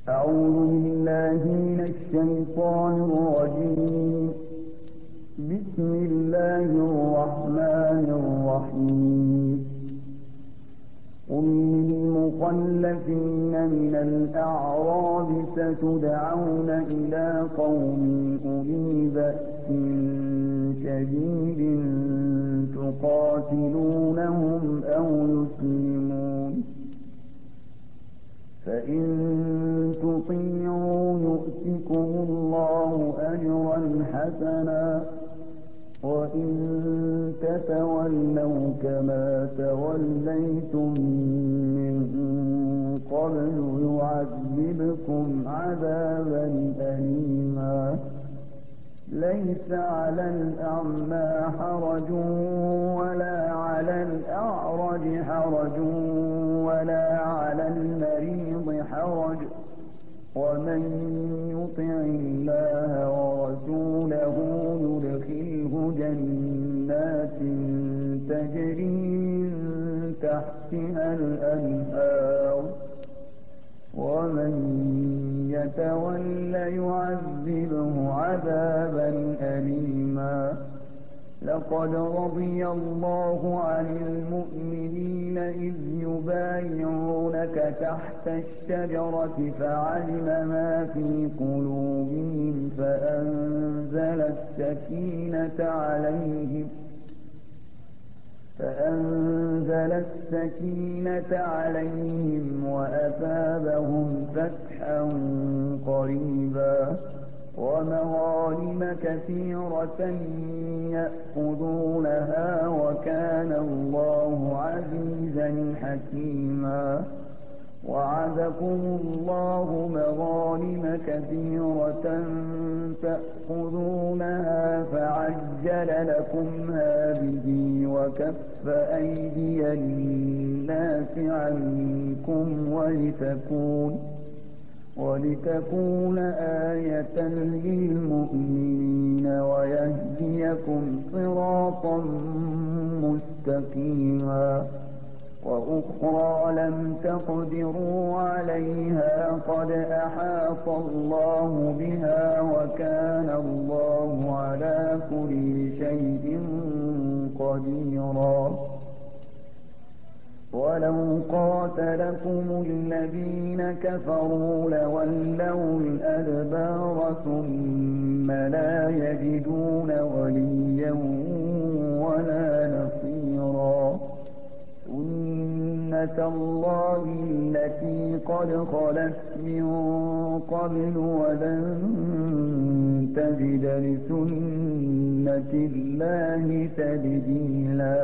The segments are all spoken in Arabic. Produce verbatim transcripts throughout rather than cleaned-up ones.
أعوذ بالله من الشيطان الرجيم. بسم الله الرحمن الرحيم. قل للمخلفين من الأعراب ستدعون إلى قوم أولي بأس شديد تقاتلونهم أو يسلمون، فإن تطيعوا يؤتكم الله أجرا حسنا، وإن تتولوا كما توليتم من قبل يعذبكم عذابا أليما. ليس على الأعمى حرج ولا على الأعرج حرج ولا على المريض حرج، ومن يطع الله ورسوله يدخله جنات تجري من تحتها الأنهار، ومن يتول يعذبه عذابا أليما. لقد رضي الله عن المؤمنين إذ يبايعونك تحت الشجرة فعلم ما في قلوبهم فأنزل السكينة عليهم فأنزل السكينة عليهم وأثابهم فتحا قريبا، ومغانم كثيرة يأخذونها، وكان الله عزيزا حكيما. وعدكم الله مغانم كثيرة تأخذونها فعجل لكم هذه وكف أيدي الناس عنكم ولتكون ولتكون آية للمؤمنين ويهديكم صراطا مستقيما. وأخرى لم تقدروا عليها قد أحاط الله بها، وكان الله على كل شيء قديرا. ولو قاتلكم الذين كفروا لولوا الأدبار ثم لا يجدون وليا ولا نصيرا. سنة الله التي قد خلت من قبل ولن تجد لسنة الله تبديلا.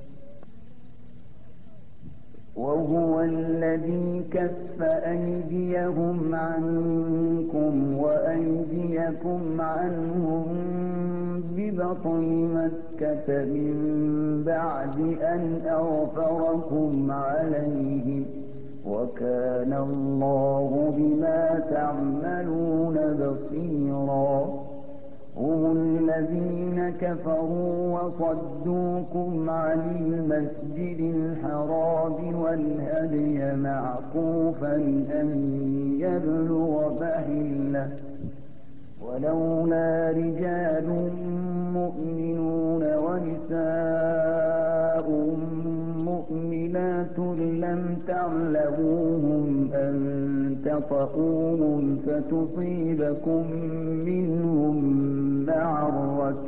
وهو الذي كف أيديهم عنكم وأيديكم عنهم ببطن مكة من بعد أن أغفركم عليهم، وكان الله بما تعملون بصيرا. هم الذين كفروا وصدوكم عن المسجد الحرام والهدي معكوفا أن يبلغ محله، ولولا رجال مؤمنون ونساء مؤمنات لم تعلموهم أن تطئوهم فتصيبكم منهم معرة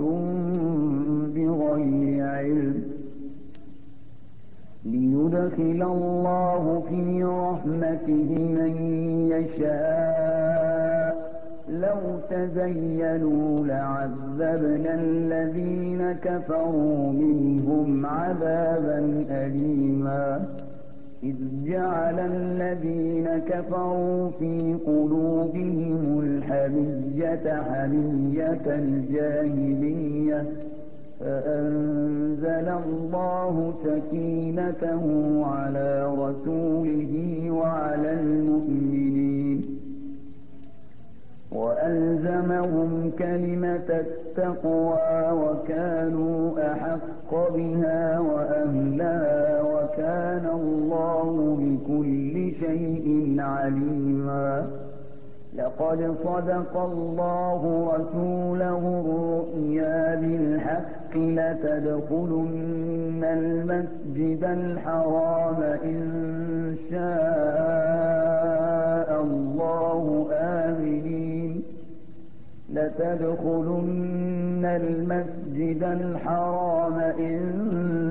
بغير علم، ليدخل الله في رحمته من يشاء. لو تزيلوا لعذبنا الذين كفروا منهم عذابا أليما. إذ جعل الذين كفروا في قلوبهم الحمية حمية الجاهلية، فأنزل الله سكينته على رسوله وعلى المؤمنين، وألزمهم كلمة التقوى وكانوا أحق بها وأهلها، وكان الله بكل شيء عليما. لقد صدق الله رسوله الرؤيا بالحق لتدخلن المسجد الحرام إن شاء الله آمنين لتدخلن المسجد الحرام إن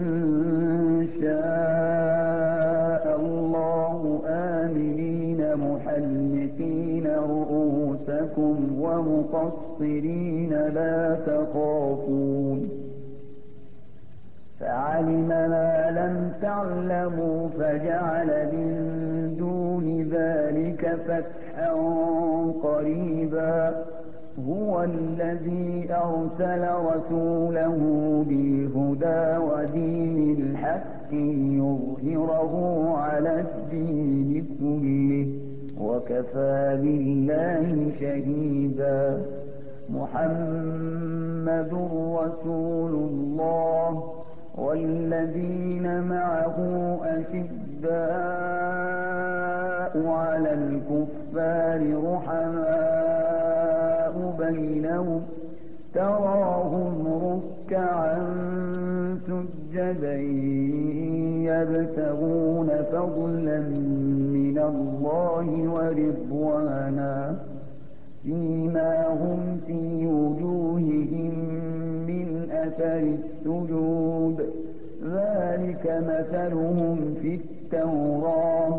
شاء الله آمنين محلقين رؤوسكم ومقصرين لا تخافون فعلم ما لم تعلموا فجعل من دون ذلك فتحا قريبا هو الذي أرسل رسوله بالهدى ودين الحق ليظهره على الدين كله وكفى بالله شهيدا محمد رسول الله والذين معه أشداء على الكفار رحماء بينهم تراهم ركعا سجدا يبتغون فضلا من الله ورضوانا سيماهم في وجوههم من أثر السجود ذلك مثلهم في التوراة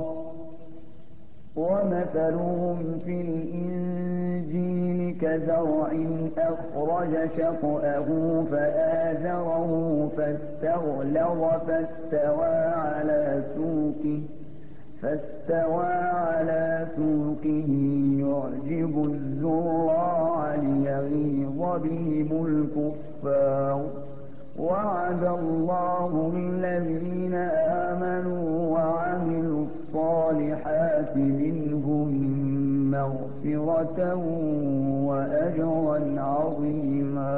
ومثلهم في الإنجيل كزرع أخرج شطأه فآزره فاستغلظ فاستوى على سوقه فاستوى على سوقه يعجب الزراع ليغيظ بهم الكفار وعد الله الذين آمنوا وعملوا الصالحات منهم مغفرة وأجرا عظيما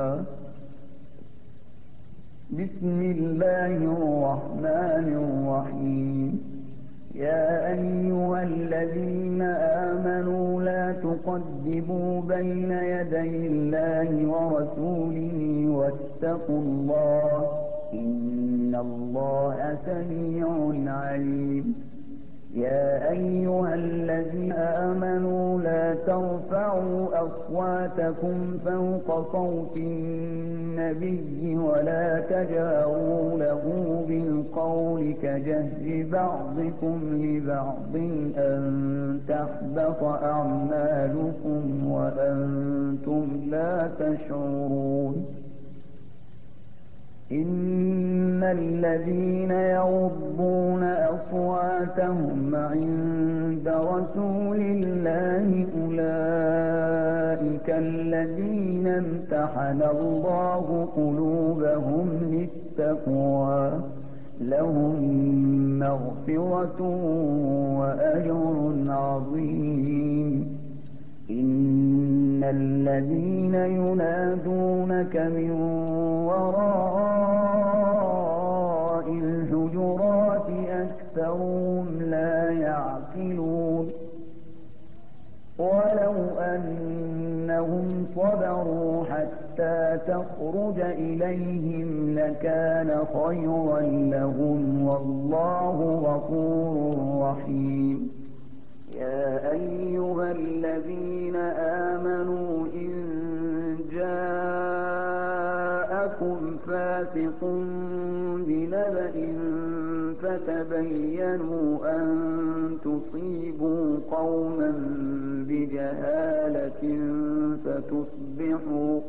بسم الله الرحمن الرحيم يا أيها الذين آمنوا لا تقدموا بين يدي الله ورسوله واتقوا الله إن الله سميع عليم يا أيها الذين آمنوا لا ترفعوا أصواتكم فوق صوت النبي ولا تجهروا له بالقول كجهر بعضكم لبعض أن تحبط أعمالكم وأنتم لا تشعرون إن الذين يغضون أصواتهم عند رسول الله أولئك الذين امتحن الله قلوبهم للتقوى لهم مغفرة وأجر عظيم إن الذين ينادونك من وراء الحجرات أكثرهم لا يعقلون ولو أنهم صبروا حتى تخرج إليهم لكان خيرا لهم والله غفور رحيم يا أيها الذين آمنوا إن جاءكم فاسق بنبأ فتبينوا أن تصيبوا قوما بجهالة فتصبحوا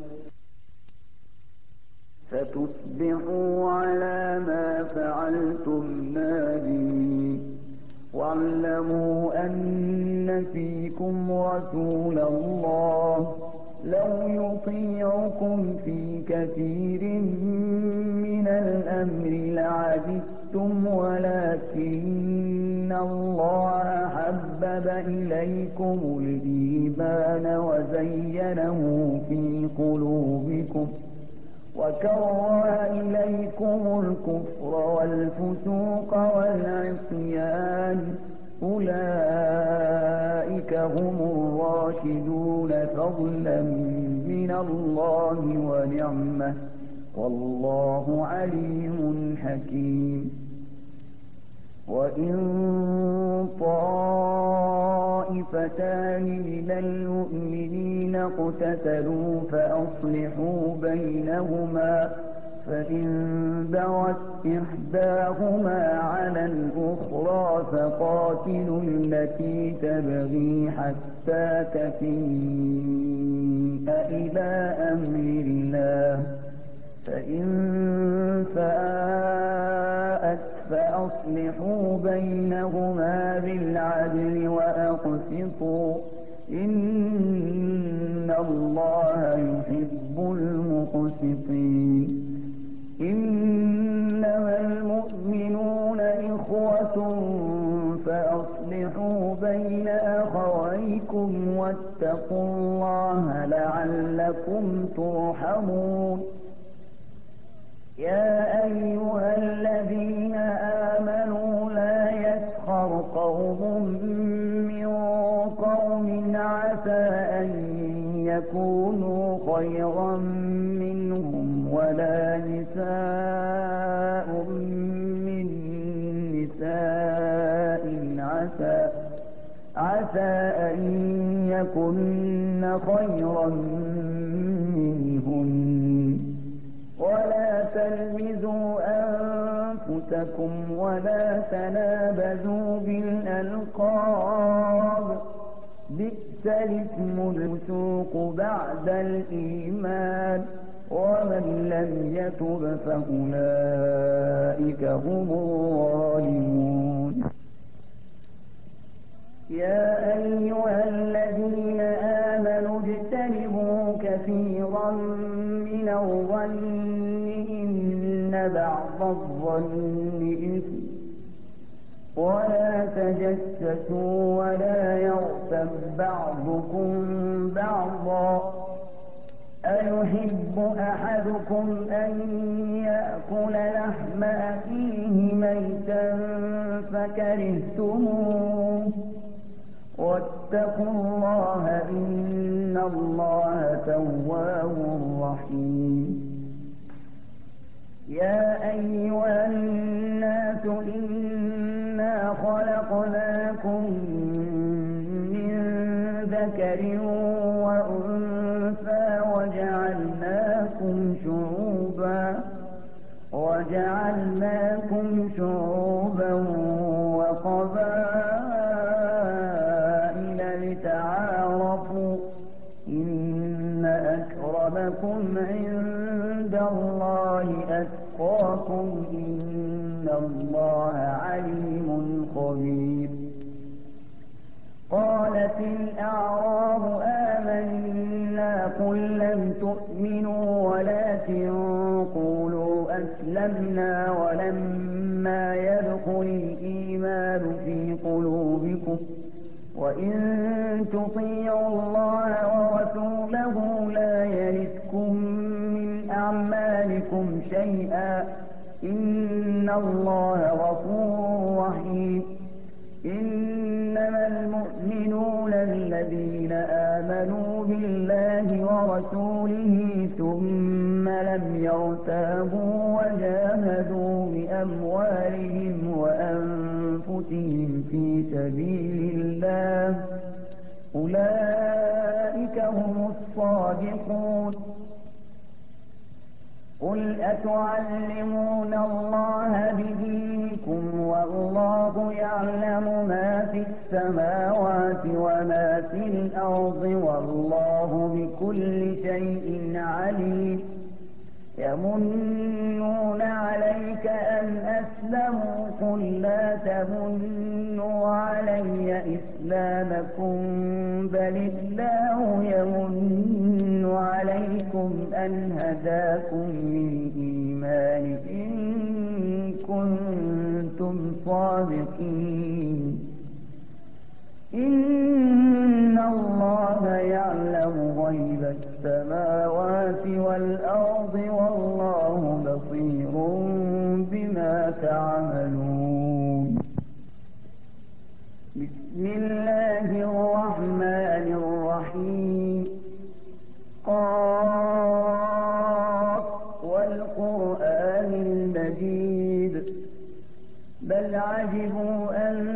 فتصبحوا على ما فعلتم نادمين واعلموا أن فيكم رسول الله لو يطيعكم في كثير من الأمر لعجزتم ولكن الله حبب إليكم الإيمان وزينه في قلوبكم وكره إليكم الكفر والفسوق والعصيان أولئك هم الراشدون فضلا من الله ونعمة والله عليم حكيم وإن طائفتان من المؤمنين اقتتلوا فأصلحوا بينهما فإن بغت إحداهما على الأخرى فقاتلوا التي تبغي حتى تفيء إلى أمر الله فإن فاءت فأصلحوا بينهما بالعدل وأقسطوا إن الله يحب المقسطين إنما المؤمنون إخوة فأصلحوا بين أخويكم واتقوا الله لعلكم ترحمون يا أيها الذين آمنوا لا يسخر قوم من قوم عسى أن يكونوا خيرا منهم ولا نساء من نساء عسى عسى أن يكن خيرا منهن ولا تلمزوا أنفسكم ولا تنابزوا بالألقاب بئس الاسم الفسوق بعد الإيمان ومن لم يتب فأولئك هم الظالمون يا أيها الذين آمنوا اجتنبوا كثيرا من الظن إن بعض الظن إثم ولا تجسسوا ولا يغتب بعضكم بعضا أيحب أحدكم أن يأكل لحم أخيه ميتا فكرهتموه واتقوا الله إن الله تواب رحيم يا أيها الناس إنا خلقناكم من ذكر وأنثى وجعلناكم شعوبا وجعلناكم شعوبا وقبائل لتعارفوا إن أكرمكم عند الله أتقاكم إن الله عليم خبير قالت الأعراب آمنا قل لم تؤمنوا ولكن قولوا أسلمنا ولما يدخل الإيمان في قلوبكم وإن تطيعوا الله ورسوله لا يلتكم من أعمالكم شيئا إن الله غفور رحيم إنما المؤمنون الذين آمنوا بالله ورسوله ثم لم يرتابوا وجاهدوا بأموالهم وأنفسهم في سبيل الله أولئك هم الصادقون قل أتعلمون الله بدينكم والله يعلم ما في السماوات وما في الأرض والله بكل شيء عليم يمنون عليك أن أسلموا قل لا تمنوا علي إسلامكم بل الله يمن عليكم أن هداكم للإيمان إن كنتم صادقين إن الله يعلم غيب السماوات والأرض والله بصير بما تعملون عجبوا أن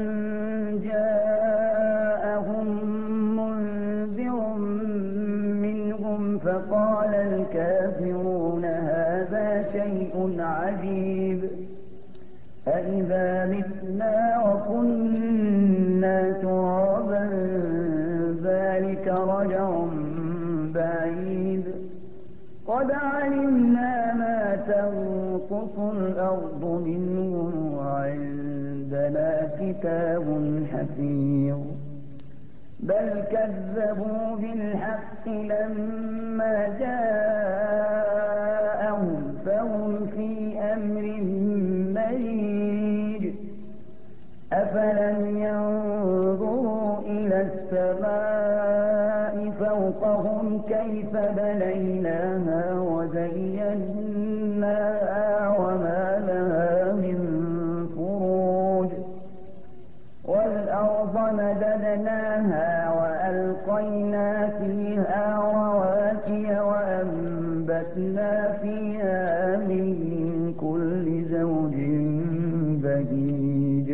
جاءهم منذر منهم فقال الكافرون هذا شيء عجيب أإذا متنا وكنا ترابا ذلك رجع بعيد قد علمنا ما تنقص الأرض منهم وعندنا كتاب حفيظ بل كذبوا بالحق لما جاءهم فهم في أمر مريج أفلم ينظروا إلى السماء فوقهم كيف بنيناها وزيناها وما لها من فروج والأرض مددناها وألقينا فيها رواسي وأنبتنا فيها من كل زوج بهيج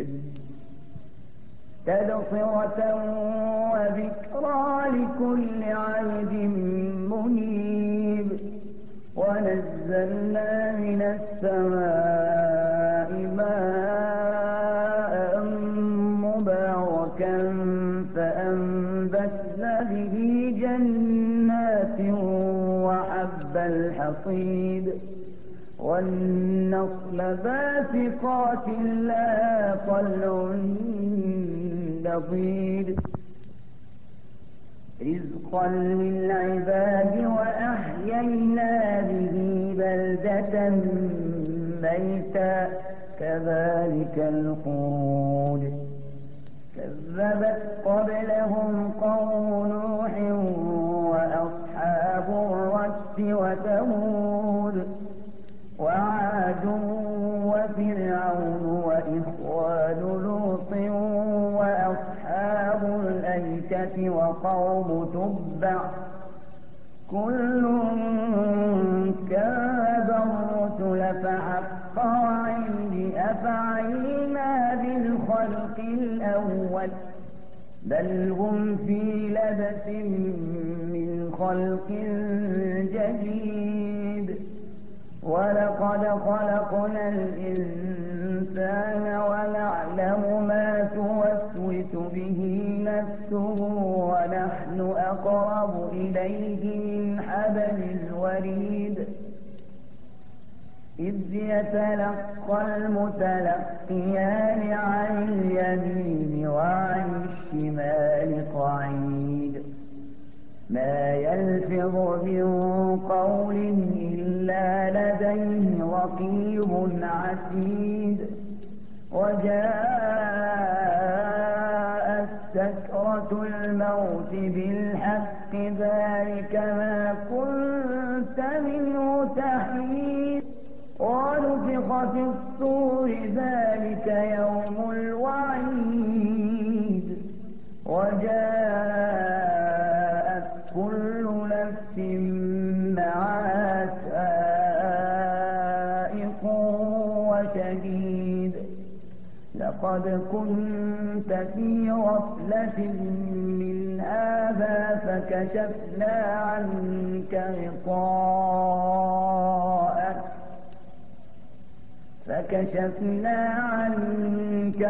تبصرة وذكرى لكل عبد منيب ونزلنا من السماء ماء مباركا فأنبتنا به جنات وحب الحصيد والنخل باسقات لها طلع نضيد رزقا للعباد وأحيينا به بلدة ميتا كذلك الخروج كذبت قبلهم قوم نوح وأصحاب الرس وثمود وعاد وفرعون وإخوان لوط وأصحاب الأيكة وقوم تبع كل كذب الرسل فحق وعيد أفعينا بالخلق الأول بل هم في لبس من خلق جديد ولقد خلقنا الإنسان ونعلم ما توسوس به نفسه ونحن أقرب إليه من حبل الوريد إذ يتلقى المتلقيان عن اليمين وعن الشمال قعيد ما يلفظ من قول إلا لديه رقيب عتيد وجاءت سكرة الموت بالحق ذلك ما كنت منه تحيد ونفخ في الصور ذلك يوم الوعيد وجاءت كل نفس معها سائق وشهيد لقد كنت في غفلة من هذا فكشفنا عنك غطاءك فكشفنا عنك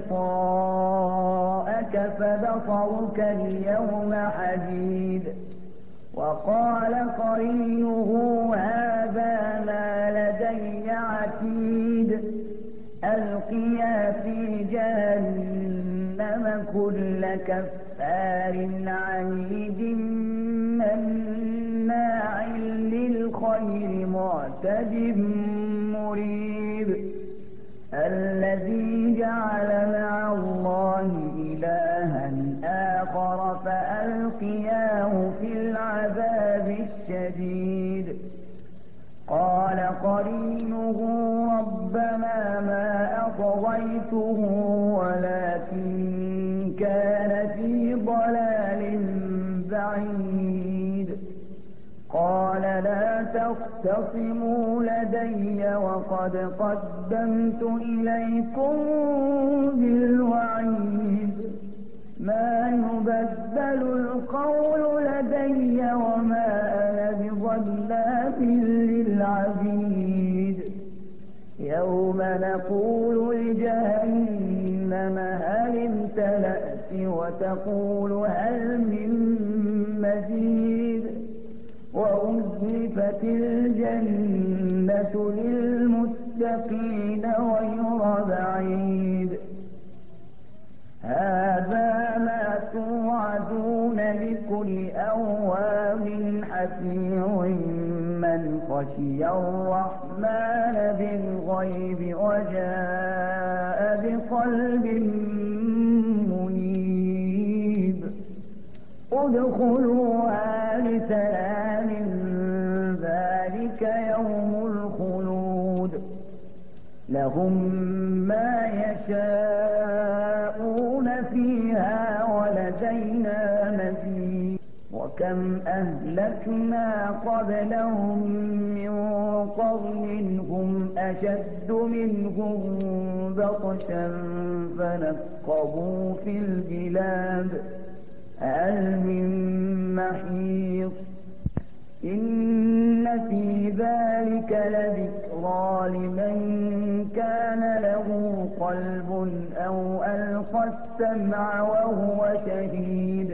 غطاءك فبصرك اليوم حديد وقال قرينه هذا ما لدي عتيد ألقيا في جهنم كل كفار عنيد مناع للخير معتد مريب الذي جعل مع الله إلها آخر فألقياه في العذاب الشديد قال قرينه ربنا ما أطغيته ولكن كان في ضلال بعيد قال لا تختصموا لدي وقد قدمت إليكم بالوعيد ما يبدل القول لدي وما أنا بظلام للعبيد يوم نقول لجهنم هل امتلأت وتقول هل من مزيد وأزلفت الجنة للمتقين غير بعيد هذا ما توعدون لكل أواب حفيظ من خشي الرحمن بالغيب وجاء بقلب منيب ادخلوها بسلام ذلك يوم الخلود لهم ما يشاءون فيها ولدينا مزيد وكم أهلكنا قبلهم من قرن هم أشد منهم بطشا فنقبوا في البلاد هل من محيص إن في ذلك لذكرى لمن كان له قلب أو ألقى السمع وهو شهيد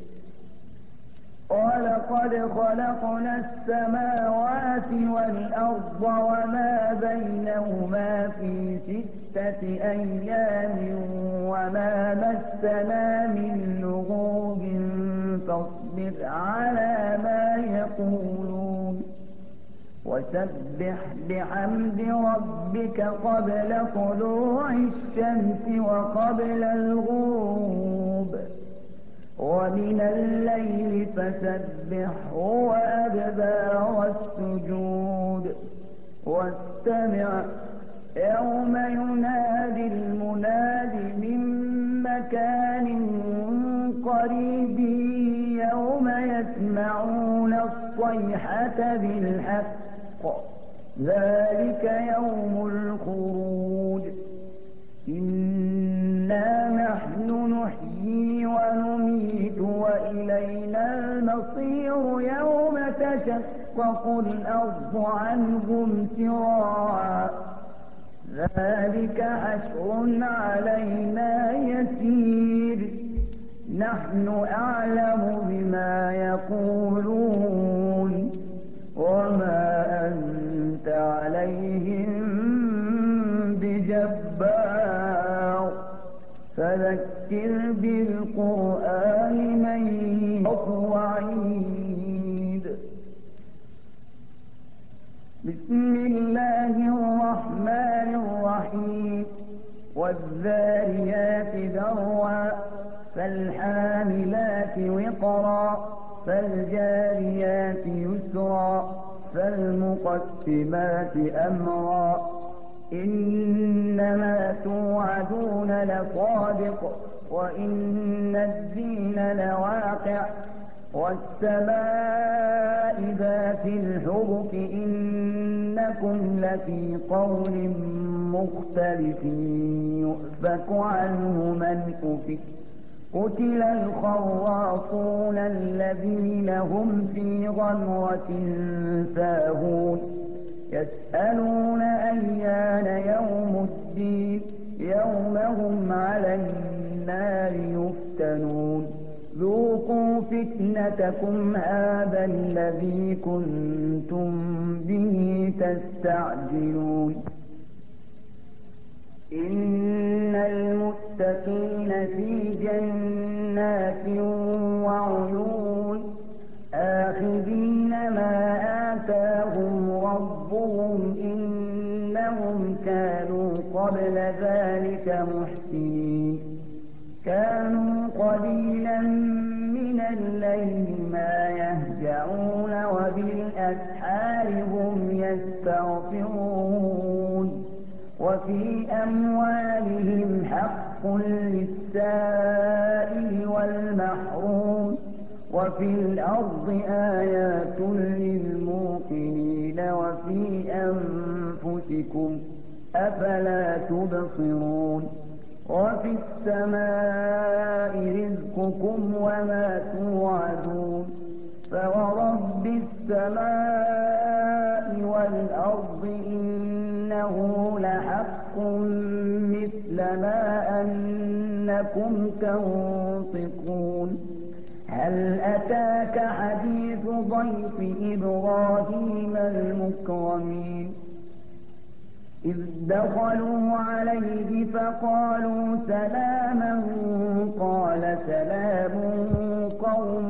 ولقد خلقنا السماوات والأرض وما بينهما في ستة أيام وما مسنا من لغوب فاصبر على ما يقولون وسبح بحمد ربك قبل طلوع الشمس وقبل الغروب ومن الليل فسبحه وأدبار السجود واستمع يوم ينادي المناد من مكان قريب يوم يسمعون الصيحة بالحق ذلك يوم الخروج إنا نحن نحيي ونميت وإلينا المصير يوم تشقق الأرض عنهم سراعا ذلك حشر علينا يسير نحن أعلم بما يقولون وما أنت عليهم بجبار فذكر بالقرآن من يخاف وعيد بسم الله الرحمن الرحيم والذاريات ذروا فالحاملات وقرا فالجاريات يسرا فالمقسمات أمرا إنما توعدون لصادق وإن الدين لواقع والسماء ذات الحبك إنكم لفي قول مختلف يؤفك عنه من أفك قتل الخراصون الذين هم في غمرة ساهون يسألون أيان يوم الدين يوم هم على النار يفتنون ذوقوا فتنتكم هذا الذي كنتم به تستعجلون إن المتقين في جنات وعيون آخذين ما آتاهم ربهم إنهم كانوا قبل ذلك محسنين كانوا قليلا من الليل ما يهجعون وبالأسحار هم يستغفرون وفي أموالهم حق للسائل والمحروم وفي الأرض آيات للموقنين وفي أنفسكم أفلا تبصرون وفي السماء رزقكم وما توعدون فورب السماء والأرض إنه لحق مثل ما أنكم تنطقون هل أتاك حديث ضيف إبراهيم المكرمين إذ دخلوا عليه فقالوا سلاما قال سلام قوم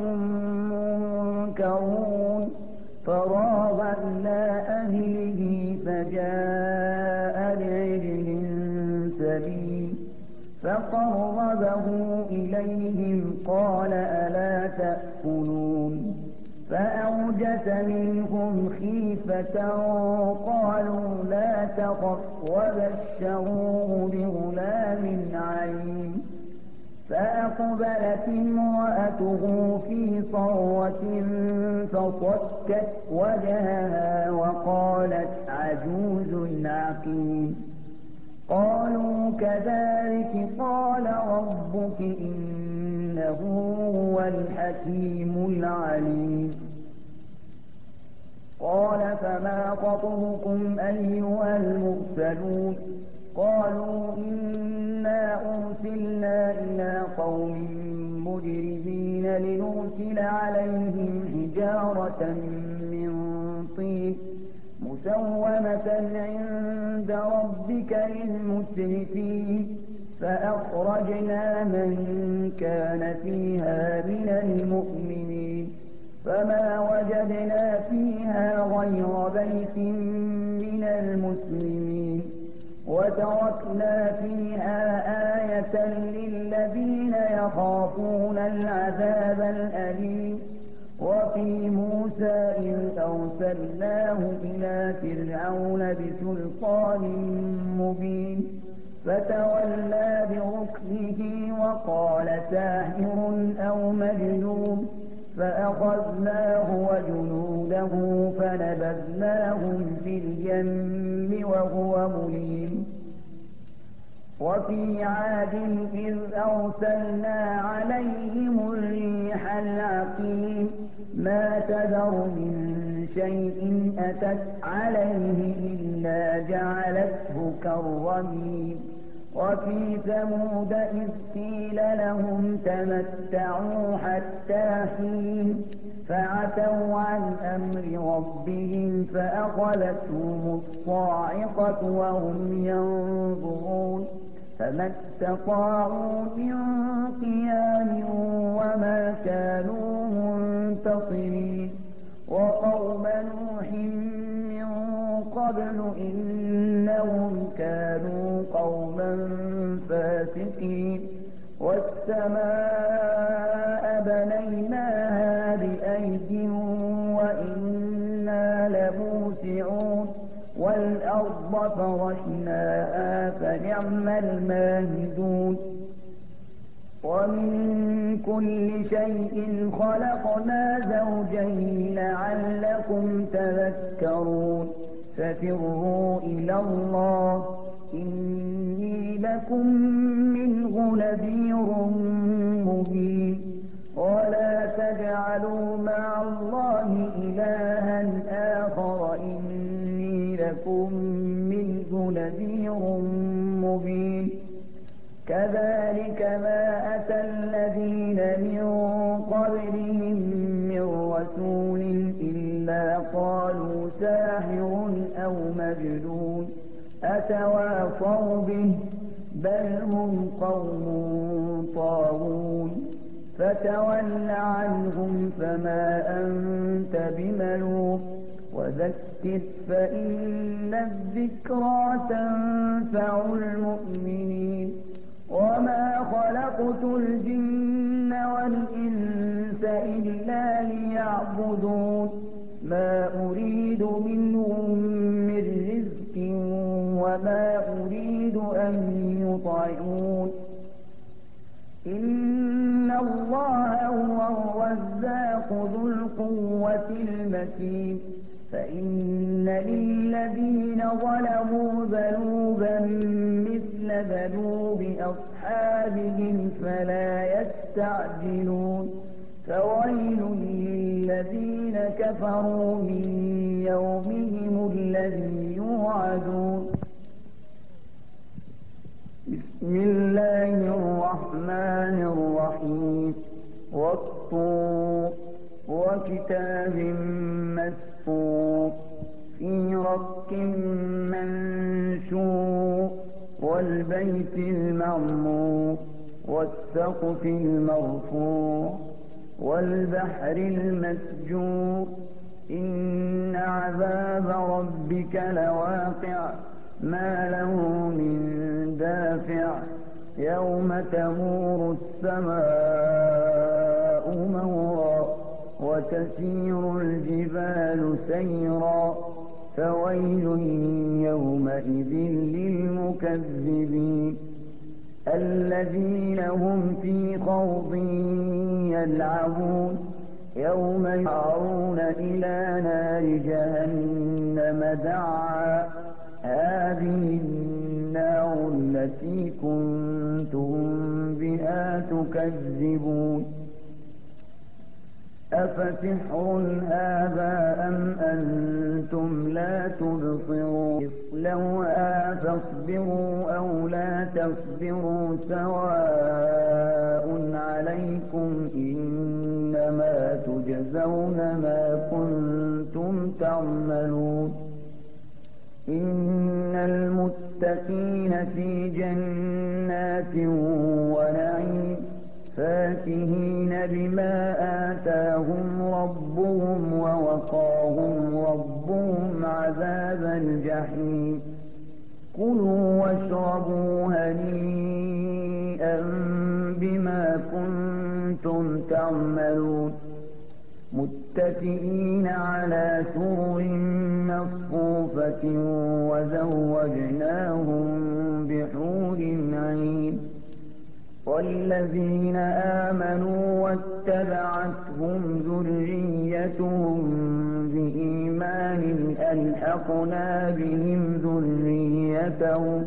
منكرون فراغ إلى أهله فجاء بعجل سمين فقربه إليهم قال ألا تأكلون فأوجس منهم خيفة قالوا لا تخف وبشروه بغلام عليم فأقبلت امرأته في صرة فصكت وجهها وقالت عجوز عقيم قالوا كذلك قال ربك إنه هو الحكيم العليم قال فما خطبكم أيها المرسلون قالوا إنا أرسلنا إلى قوم مجرمين لنرسل عليهم حجارة من طين مسومة عند ربك للمسرفين فأخرجنا من كان فيها من المؤمنين فما وجدنا فيها غير بيت من المسلمين وتركنا فيها آية للذين يخافون العذاب الأليم وفي موسى إذ أرسلناه إلى فرعون بسلطان مبين فتولى بركنه وقال ساحر أو مجنون فأخذناه وجنوده فنبذناهم في اليم وهو مليم وفي عاد إذ أرسلنا عليهم الريح العقيم ما تذر من شيء أتت عليه إلا جعلته كالرميم وفي ثمود إذ قيل لهم تمتعوا حتى حين فعتوا عن أمر ربهم فأخذتهم الصاعقة وهم ينظرون فما استطاعوا من قيام وما كانوا منتصرين وقوم نوح من قبل إنهم كانوا قوما فاسقين والسماء بنيناها بأيد وإنا لموسعون والأرض فرشناها فنعم الماهدون ومن كل شيء خلقنا زوجين لعلكم تذكرون ففروا إلى الله إني لكم منه نذير مبين ولا تجعلوا مع الله إلها آخر إني لكم منه نذير مبين كذلك ما أتى الذين من قبلهم من رسول إلا قالوا ساحر أو مجنون أتواصوا به بل هم قوم طاغون فتول عنهم فما أنت بملوم وذكر فإن الذكرى تنفع المؤمنين وما خلقت الجن والإنس إلا ليعبدون ما أريد منهم من رزق وما أريد أن يطعمون إن الله هو الرزاق الرزاق ذو القوة المتين فإن للذين ظلموا ذنوبا مثل ذنوب أصحابهم فلا يستعجلون فويل للذين كفروا من يومهم الذي يوعدون. بسم الله الرحمن الرحيم. والطور وكتاب مسطور في رق منشور والبيت المعمور والسقف المرفوع والبحر المسجور إن عذاب ربك لواقع ما له من دافع يوم تمور السماء مورا وتسير الجبال سيرا فويل يومئذ للمكذبين الذين هم في خوض يلعبون يوم يدعون إلى نار جهنم دعا هذه النار التي كنتم بها تكذبون أفسحر هذا أم أنتم لا تبصرون اصلوها فاصبروا أو لا تصبروا سواء عليكم إنما تجزون ما كنتم تعملون إن المتقين في جنات ونعيم فاكهين بما آتاهم ربهم ووقاهم ربهم عذاب الجحيم كلوا واشربوا هنيئا بما كنتم تعملون متكئين على سرر مصفوفة وزوجناهم بحور عين والذين آمنوا واتبعتهم ذريتهم بإيمان ألحقنا بهم ذريتهم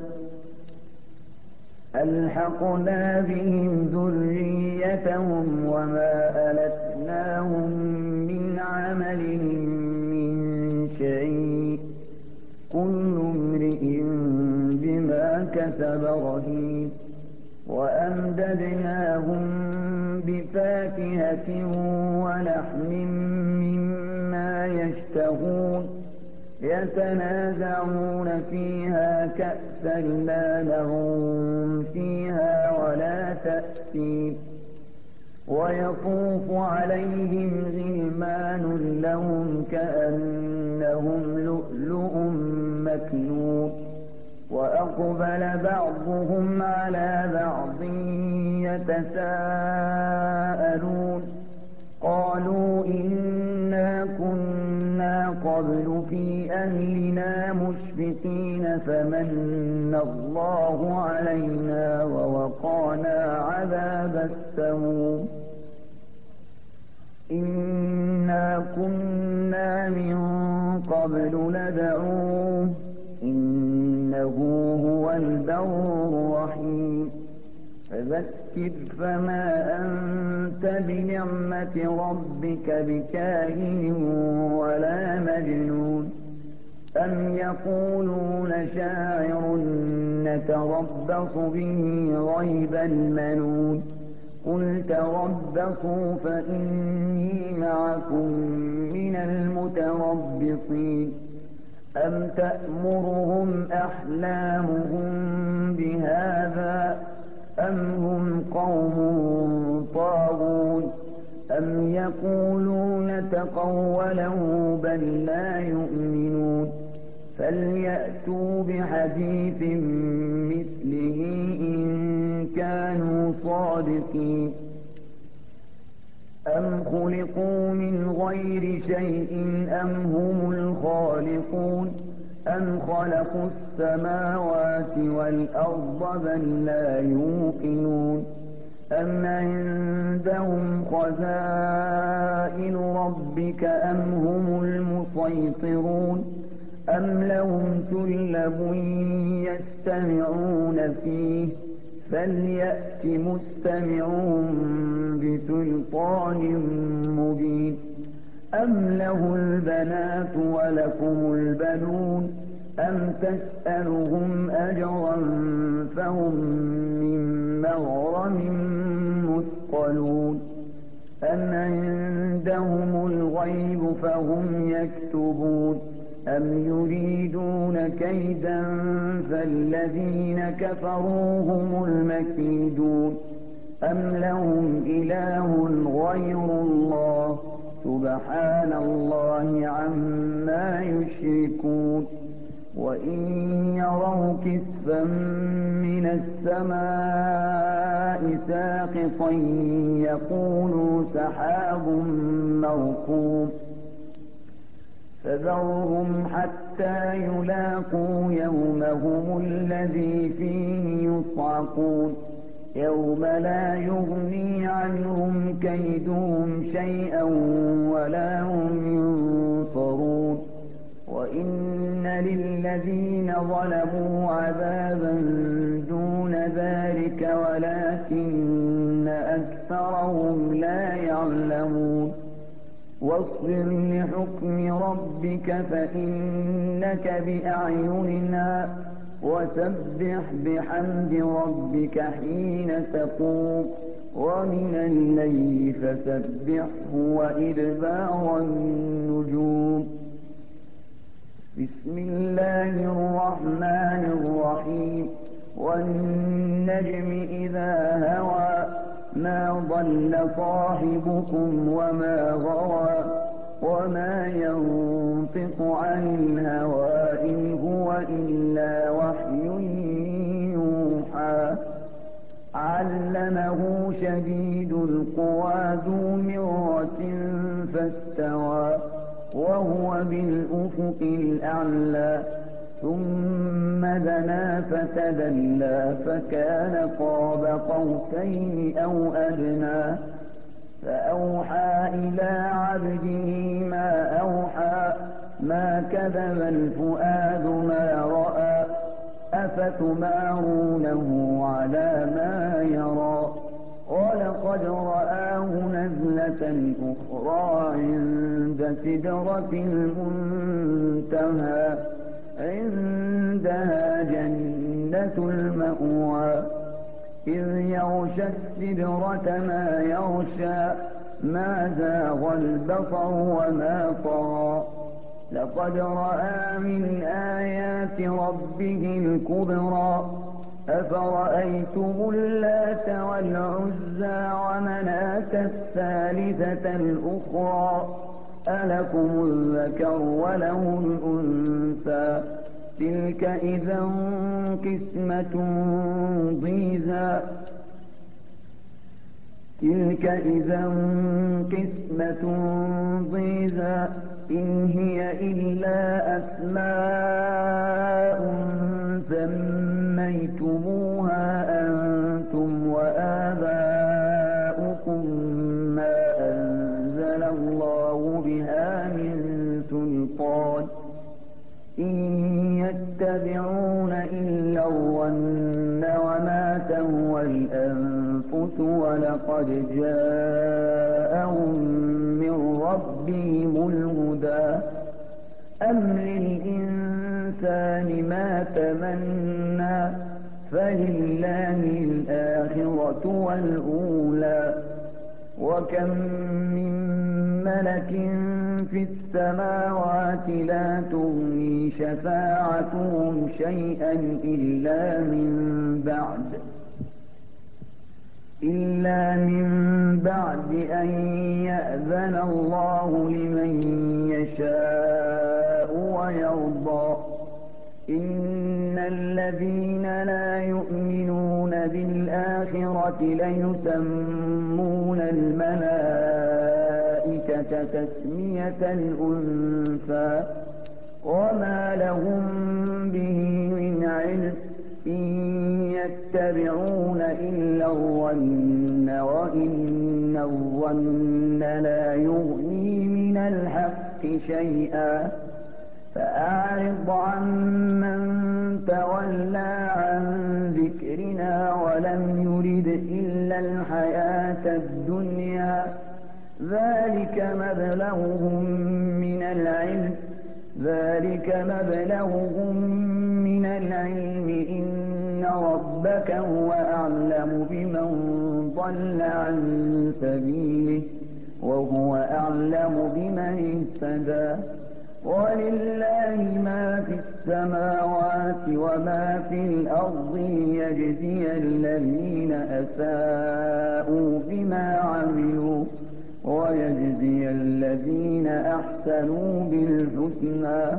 ألحقنا بهم ذريتهم وما ألتناهم من عملهم من شيء كل امرئ بما كسب رهين وأمددناهم بفاكهة ولحم مما يشتهون يتنازعون فيها كأسا لا لغو فيها ولا تأثيم ويطوف عليهم غلمان لهم كأنهم لؤلؤ مكنون وأقبل بعضهم على بعض يتساءلون قالوا إنا كنا قبل في أهلنا مشفقين فمن الله علينا ووقانا عذاب السموم إنا كنا من قبل ندعوه إنه هو البر الرحيم فذكر فما أنت بنعمة ربك بكاهن ولا مجنون أم يقولون شاعر نتربص به ريب المنون قل تربصوا فإني معكم من المتربصين أم تأمرهم أحلامهم بهذا أم هم قوم طاغون أم يقولون تقوله بل لا يؤمنون فليأتوا بحديث مثله إن كانوا صادقين أم خلقوا من غير شيء أم هم الخالقون أم خلقوا السماوات والأرض بل لا يوقنون أم عندهم خزائن ربك أم هم المسيطرون أم لهم سلم يستمعون فيه فليأت مستمعون بسلطان مبين أم له البنات ولكم البنون أم تسألهم أجرا فهم من مغرم مثقلون أم عندهم الغيب فهم يكتبون أم يريدون كيدا فالذين كفروا هم المكيدون أم لهم إله غير الله سبحان الله عما يشركون وإن يروا كسفا من السماء ساقطا يقولوا سحاب مركوم فذرهم حتى يلاقوا يومهم الذي فيه يصعقون يوم لا يغني عنهم كيدهم شيئا ولا هم ينصرون وإن للذين ظلموا عذابا دون ذلك ولكن أكثرهم لا يعلمون واصبر لحكم ربك فإنك بأعيننا وسبح بحمد ربك حين تقوم ومن الليل فسبحه وإدبار النجوم بسم الله الرحمن الرحيم والنجم إذا هوى ما ضل صاحبكم وما غوى وما ينطق عن الهوى إن هو إلا وحي يوحى علمه شديد القوى ذو مرة فاستوى وهو بالأفق الأعلى ثم دنا فتدلى فكان قاب قوسين أو أدنى فأوحى إلى عبده ما أوحى ما كذب الفؤاد ما رأى أفتمارونه على ما يرى ولقد رآه نزلة أخرى عند سدرة المنتهى عندها جنة المأوى إذ يغشى السدرة ما يغشى ما زاغ البصر وما طغى لقد رأى من آيات ربه الكبرى أفرأيتم اللات والعزى ومناة الثالثة الأخرى ألكم الذكر وله الأنثى تلك إذا قسمة ضيزى تلك إذا قسمة ضيزى إن هي إلا أسماء سميتموها أنتم وآباؤكم ما أنزل الله بها من سلطان إن يتبعون إلا الظن وما تهوى الأنفس ولقد جاءهم من ربهم الهدى أم للإنسان ما تمنى فلله الآخرة والأولى وكم من ملك في السماوات لا تغني شفاعتهم شيئا إلا من بعد إلا من بعد أن يأذن الله لمن يشاء ويرضى إن الذين لا يؤمنون بالآخرة ليسمون الملائكة تسمية الأنثى وما لهم به من علم إن يتبعون إلا الظن وإن الظن لا يغني من من الحق شيئا فأعرض عمن تولى عن ذكرنا ولم يرد إلا الحياة الدنيا ذلك مبلغهم من العلم ذلك مبلغهم من العلم إن ربك هو أعلم بمن ضل عن سبيله وهو أعلم بمن اهتدى ولله ما في السماوات وما في الأرض ليجزي الذين أساءوا بما عملوا ويجزي الذين أحسنوا بالحسنى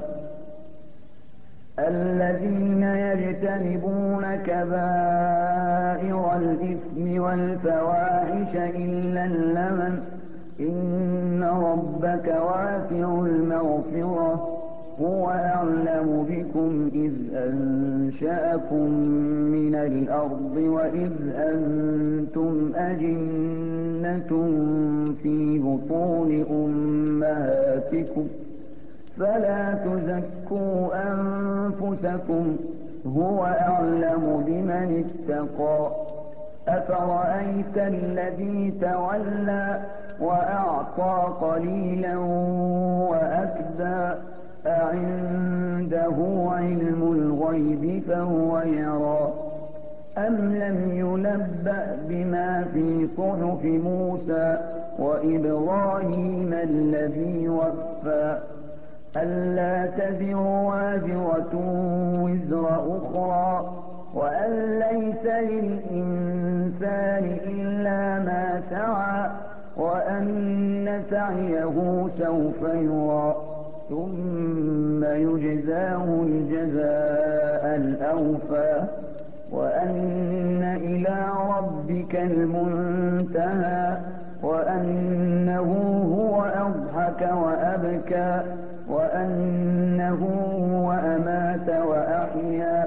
الذين يجتنبون كبائر الإثم والفواحش إلا اللمم إن ربك واسع المغفرة هو أعلم بكم إذ أنشأكم من الأرض وإذ أنتم أجنة في بطون أمهاتكم فلا تزكوا أنفسكم هو أعلم بمن اتقى أفرأيت الذي تولى وأعطى قليلا وأكدى أعنده علم الغيب فهو يرى أم لم ينبأ بما في صحف موسى وإبراهيم الذي وفى ألا تزر وازرة وزر أخرى وأن ليس للإنسان إلا ما سعى وأن سعيه سوف يرى ثم يجزاه الجزاء الأوفى وأن إلى ربك المنتهى وأنه هو أضحك وأبكى وأنه هو أمات وأحيا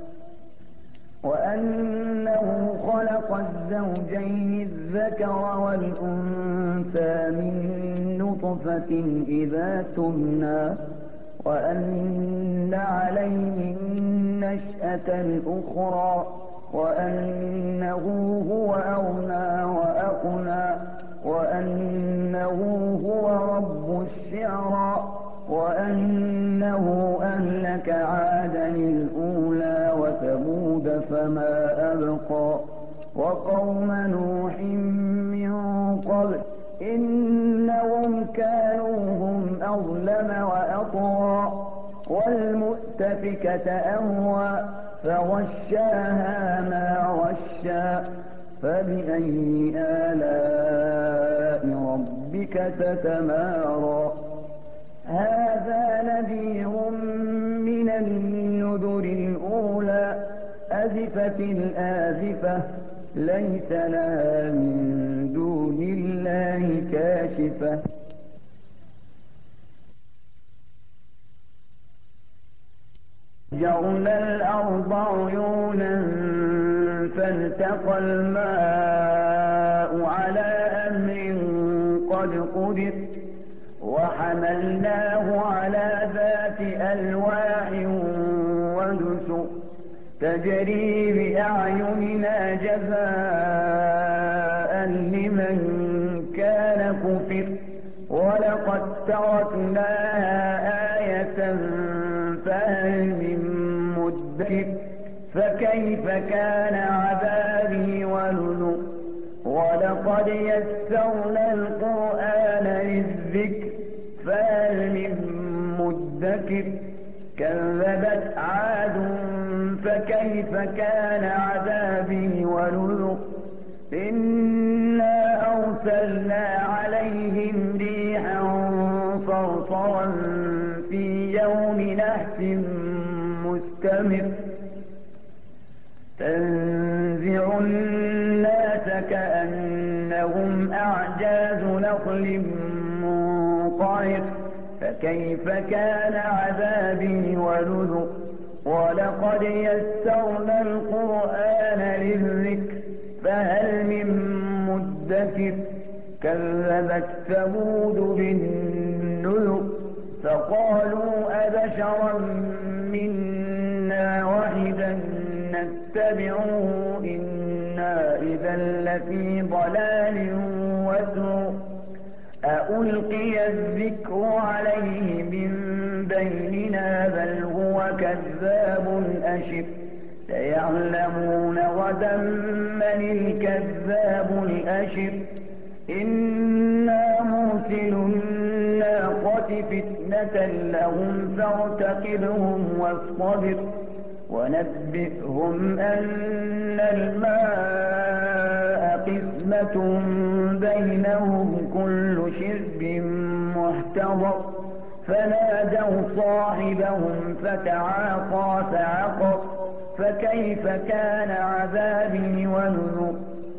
وأنه خلق الزوجين الذكر والأنثى من نطفة إذا تمنى وأن عليه النشأة الأخرى وأنه هو أغنى وأقنى وأنه هو رب الشعرى وأنه أهلك عادا الأولى وثمود فما أبقى وقوم نوح من قبل إنهم كانوا هم أظلم وأطغى والمؤتفكة أهوى فغشاها ما غشى فبأي آلاء ربك تتمارى هذا نذير من النذر الأولى أزفت الآزفة ليس لها من دون الله كاشفة جعلنا الأرض عيونا فالتقى الماء على أمر قد قدر وحملناه على ذات ألواح ودسر تجري بأعيننا جزاء لمن كان كفر ولقد تركناها آية فهل من مدكر فكيف كان عذابي ونذر ولقد يسرنا القرآن للذكر فهل من مدكر كذبت عاد فكيف كان عذابي ونذر إنا أرسلنا عليهم ريحا صرصرا في يوم نحس مستمر تنزع الناس كأنهم أعجاز نخل منقعر فكيف كان عذابي ونذر ولقد يسرنا القرآن للذكر فهل من مدكر كذبت ثمود بالنذر بالنذر فقالوا أبشرا منا واحدا نتبعه إنا إذا لفي ضلال وسعر أألقي الذكر عليه من بيننا بل هو كذاب أشر سيعلمون غدا من الكذاب الأشر إنا مرسل الناقة فتنة لهم فارتقبهم واصطبر ونبئهم أن الماء قسمة بينهم كل شرب محتضر فنادوا صاحبهم فتعاطى فعقر فكيف كان عذابي ونذر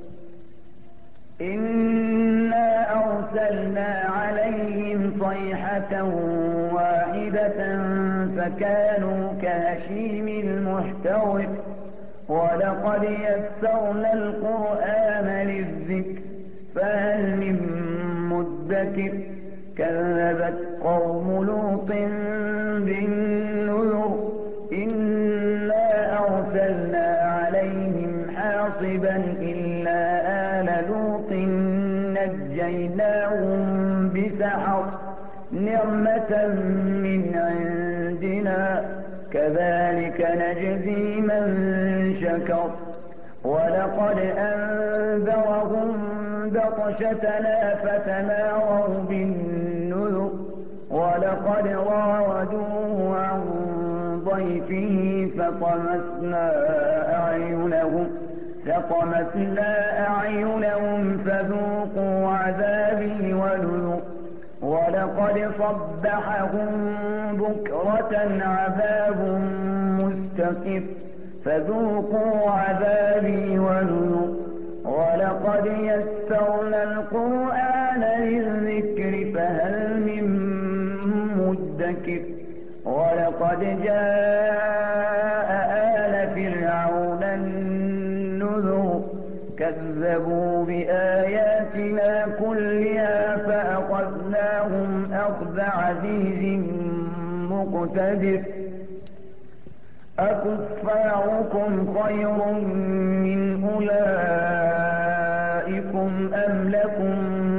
إنا أرسلنا عليهم صيحة واحدة فكانوا كهشيم المحتضر ولقد يسرنا القرآن للذكر فهل من مدكر كذبت قوم لوط بالنذر إنا أرسلنا عليهم حاصبا إلا آل لوط نجيناهم بسحر نعمة من عندنا كذلك نجزي من شكر ولقد أنذرهم بطشتنا فتماروا بالنذر ولقد راودوه عن ضيفه فطمسنا أعينهم فطمسنا أعينهم فذوقوا عذابي ونذر ولقد صبحهم بكرة عذاب مستقر فذوقوا عذابي ونذر ولقد يسرنا القرآن للذكر فهل من مدكر ولقد جاء آل فرعون النذر كذبوا بآياتنا كلها فأخذناهم أخذ عزيز مقتدر أكفاركم خير من أولئكم أم لكم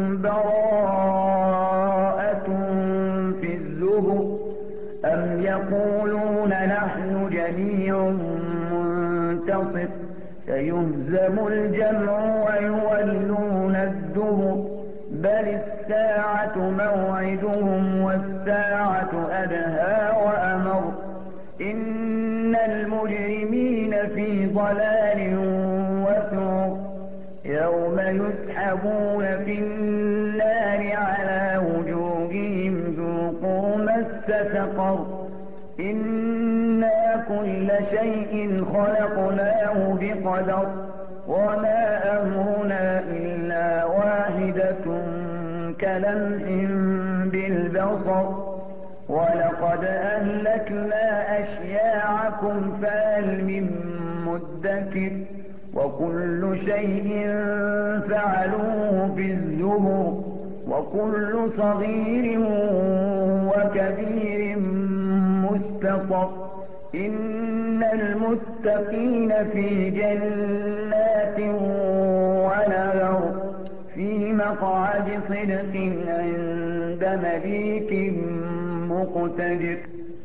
براءة في الزبر أم يقولون نحن جميع منتصر سيهزم الجمع ويولون الدبر بل الساعة موعدهم والساعة أدهى وأمر إن المجرمين في ضلال وسعر يوم يسحبون في النار على وجوههم ذوقوا مس سقر إنا كل شيء خلقناه بقدر وما أمرنا إلا واحدة كلمح بالبصر ولقد أهلكنا أشياعكم فهل من مدكر وكل شيء فعلوه في الزبر وكل صغير وكبير مستطر إن المتقين في جنات ونهر في مقعد صدق عند مليك مقتدر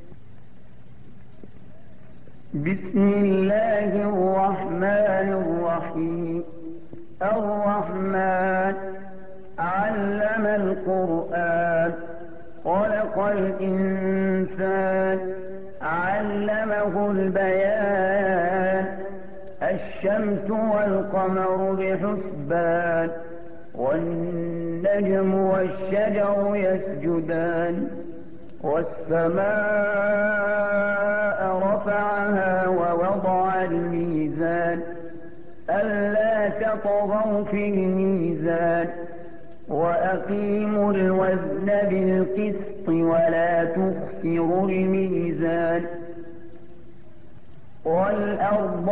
بسم الله الرحمن الرحيم الرحمن علم القرآن خلق الإنسان علمه البيان الشمس والقمر بحسبان والنجم والشجر يسجدان والسماء رفعها ووضع الميزان ألا تطغوا في الميزان وأقيموا الوزن بالقسط ولا تخسروا الميزان والأرض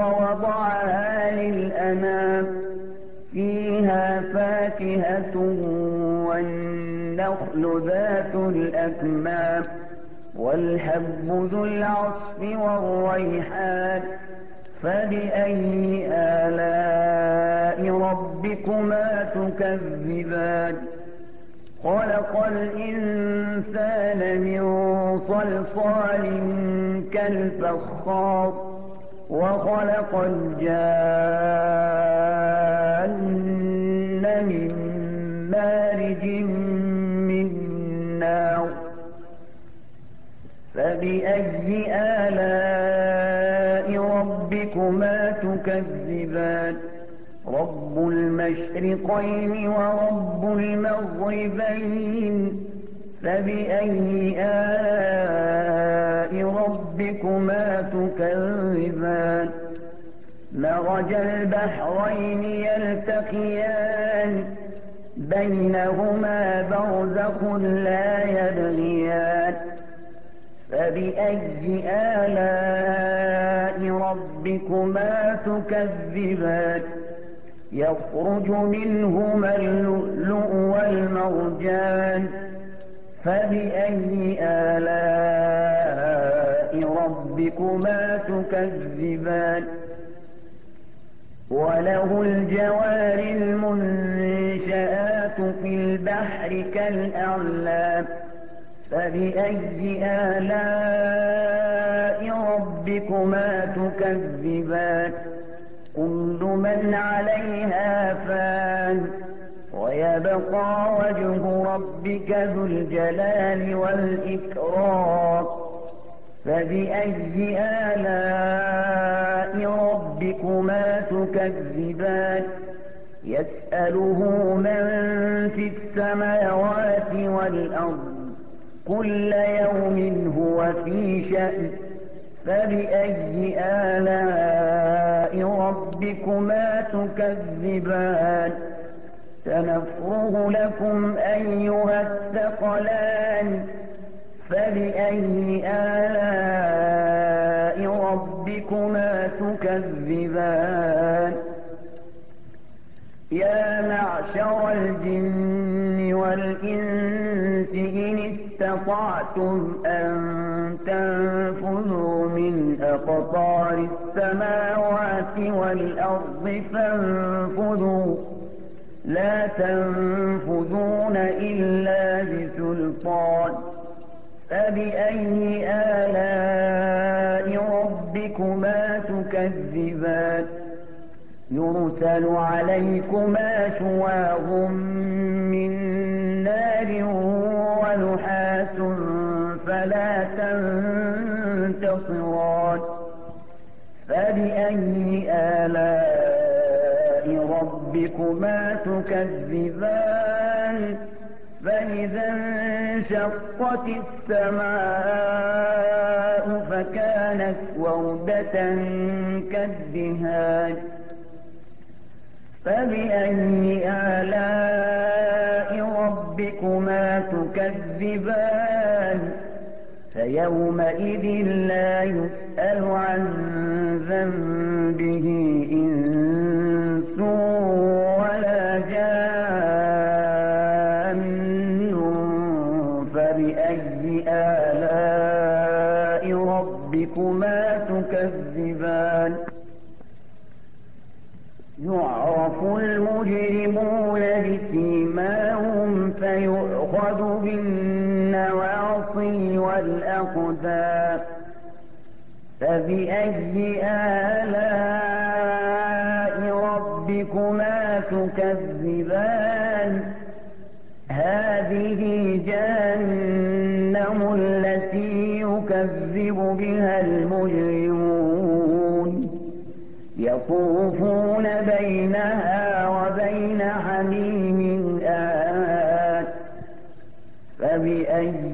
وضعها للأنام فيها فاكهة والنخل ذات الأكمام والحب ذو العصف والريحان فبأي آلاء ربكما تكذبان خلق الإنسان من صلصال كالفخار وخلق الجان من مارج من نار فبأي آلاء ربكما تكذبان رب المشرقين ورب المغربين فبأي آلاء ربكما تكذبان مرج البحرين يلتقيان بينهما برزخ لا يبغيان فبأي آلاء ربكما تكذبان يخرج منهما اللؤلؤ والمرجان فبأي آلاء ربكما تكذبان وله الجوار المنشآت في البحر كالأعلام فبأي آلاء ربكما تكذبان كل من عليها فان ويبقى وجه ربك ذو الجلال والإكرام فبأي آلاء ربكما تكذبان يسأله من في السماوات والأرض كل يوم هو في شأن فبأي آلاء ربكما تكذبان سنفرغ لكم أيها الثقلان فبأي آلاء ربكما تكذبان يا معشر الجن والإنس إن استطعتم أن تنفذوا من أقطار السماوات والأرض فانفذوا لا تنفذون إلا بسلطان فبأي آلاء ربكما تكذبان يرسل عليكما شواظ من نار ونحاس فلا تنتصران فبأي آلاء ربكما تكذبان فإذا انشقت السماء فكانت وردة كالدهان فبأي آلاء ربكما تكذبان فيومئذ لا يسأل عن ذنبه إنس ولا جان فبأي آلاء ربكما تكذبان يعرف المجرمون بسيماهم فيؤخذ بالنواصي والأقدام فبأي آلاء ربكما تكذبان هذه جهنم التي يكذب بها المجرمون يطوفون بينها وبين حميم آن فبأي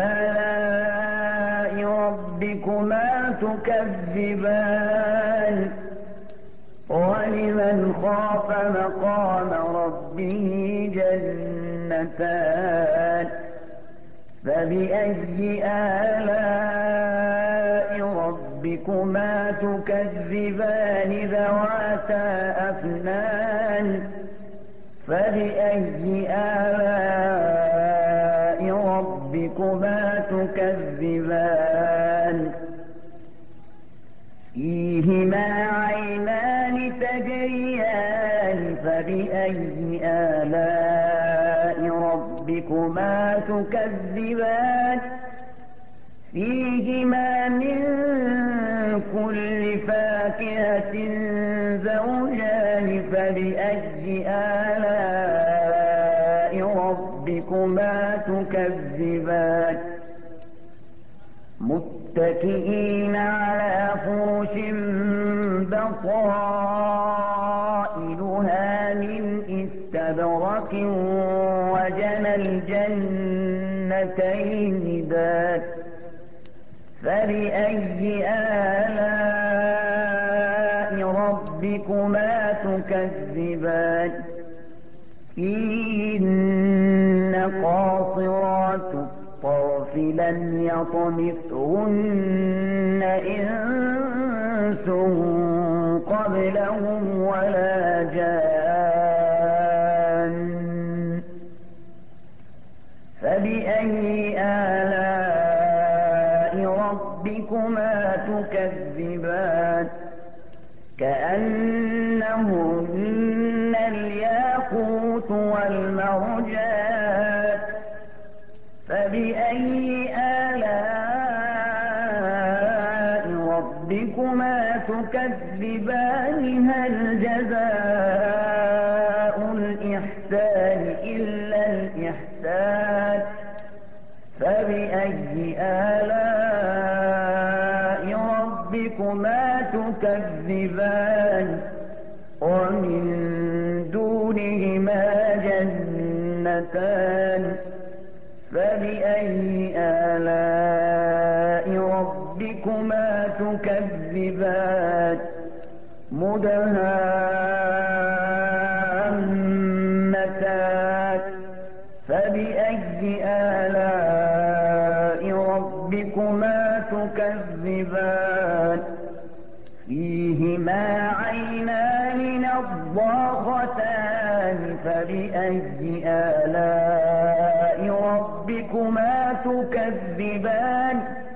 آلاء ربكما تكذبان ولمن خاف مقام ربه جنتان فبأي آلاء ربكما تكذبان ذواتا أفنان فبأي آلاء ربكما تكذبان فيهما عينان تجريان فبأي آلاء ربكما تكذبان فيهما من كل فاكهة زوجان فبأي آلاء ربكما تكذبان متكئين على فرش بطائنها من استبرق وجنى الجنتين دان فبأي آلاء ربكما تكذبان فيهن قاصرات الطرف لم يطمثهن إنس قبلهم ولا جان فبأي آلاء ربكما تكذبان كأنهن الياقوت والمرجان فبأي آلاء ربكما تكذبان هل جزاء الإحسان إلا الإحسان فبأي آلاء ربكما تكذبان ومن دونهما جنتان فبأي آلاء ربكما تكذبان مدهامتان فبأي آلاء ربكما تكذبان فيهما عينان نضاختان فبأي آلاء ربكما تكذبان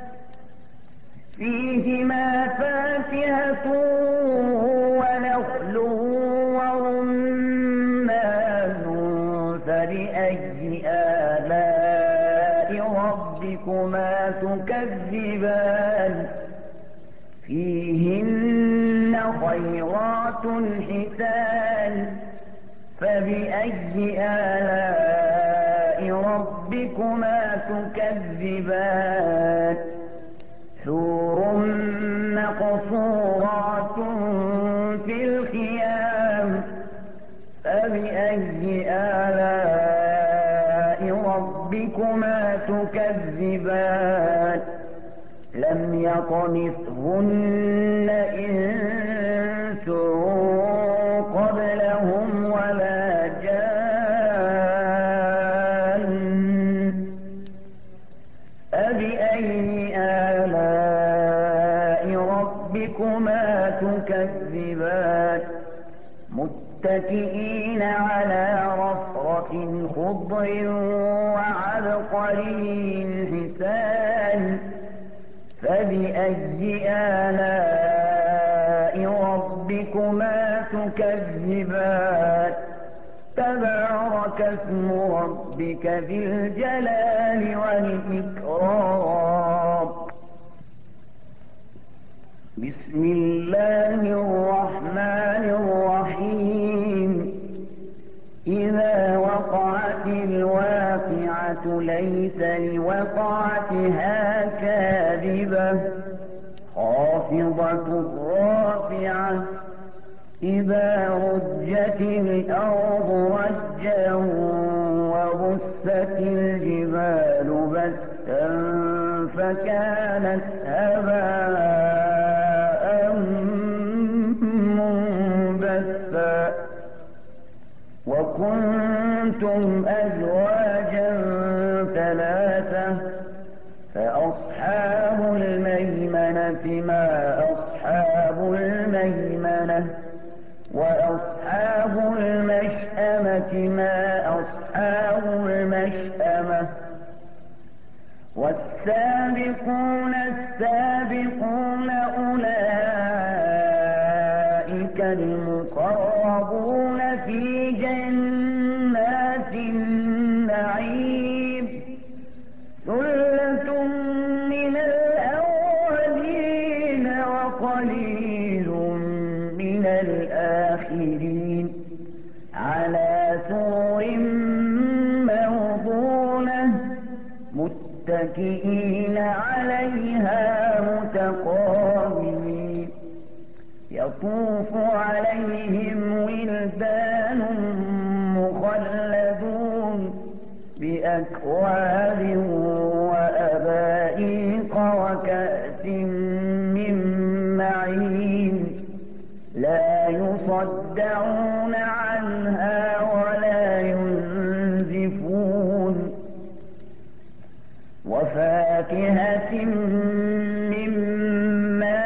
فيهما فاكهة ونخل ورمان فبأي آلاء ربكما تكذبان فيهن خيرات حسان فبأي آلاء ربكما تكذبان حور مقصورات في الخيام فبأي آلاء ربكما تكذبان لم يطمثهن إنس قبلهم ولا جان فبأي آلاء ربكما تكذبان متكئين على رفرف خضر وعبقري حسان فبأي آلاء ربكما تكذبان تبارك اسم ربك ذي الجلال والإكرام بسم الله الرحمن الرحيم إذا وقعت الواقعة ليس لوقعتها كاذبة خافضة رافعة إذا رجت الأرض رجا وبست الجبال بسا فكانت هباء منبثا وكنتم أزواجا ثلاثة فأصحاب الميمنة ما أصحاب الميمنة وأصحاب المشأمة ما أصحاب المشأمة والسابقون السابقون أولئك المقربون في جنات النعيم ثلة من الأولين وقليل من الآخرين على سرر موضونة متكئين عليها متقابلين يطوف عليهم ولدان مخلدون بأكواب وأباريق وكأس من معين لا يصدعون عنها ولا ينزفون وفاكهة مما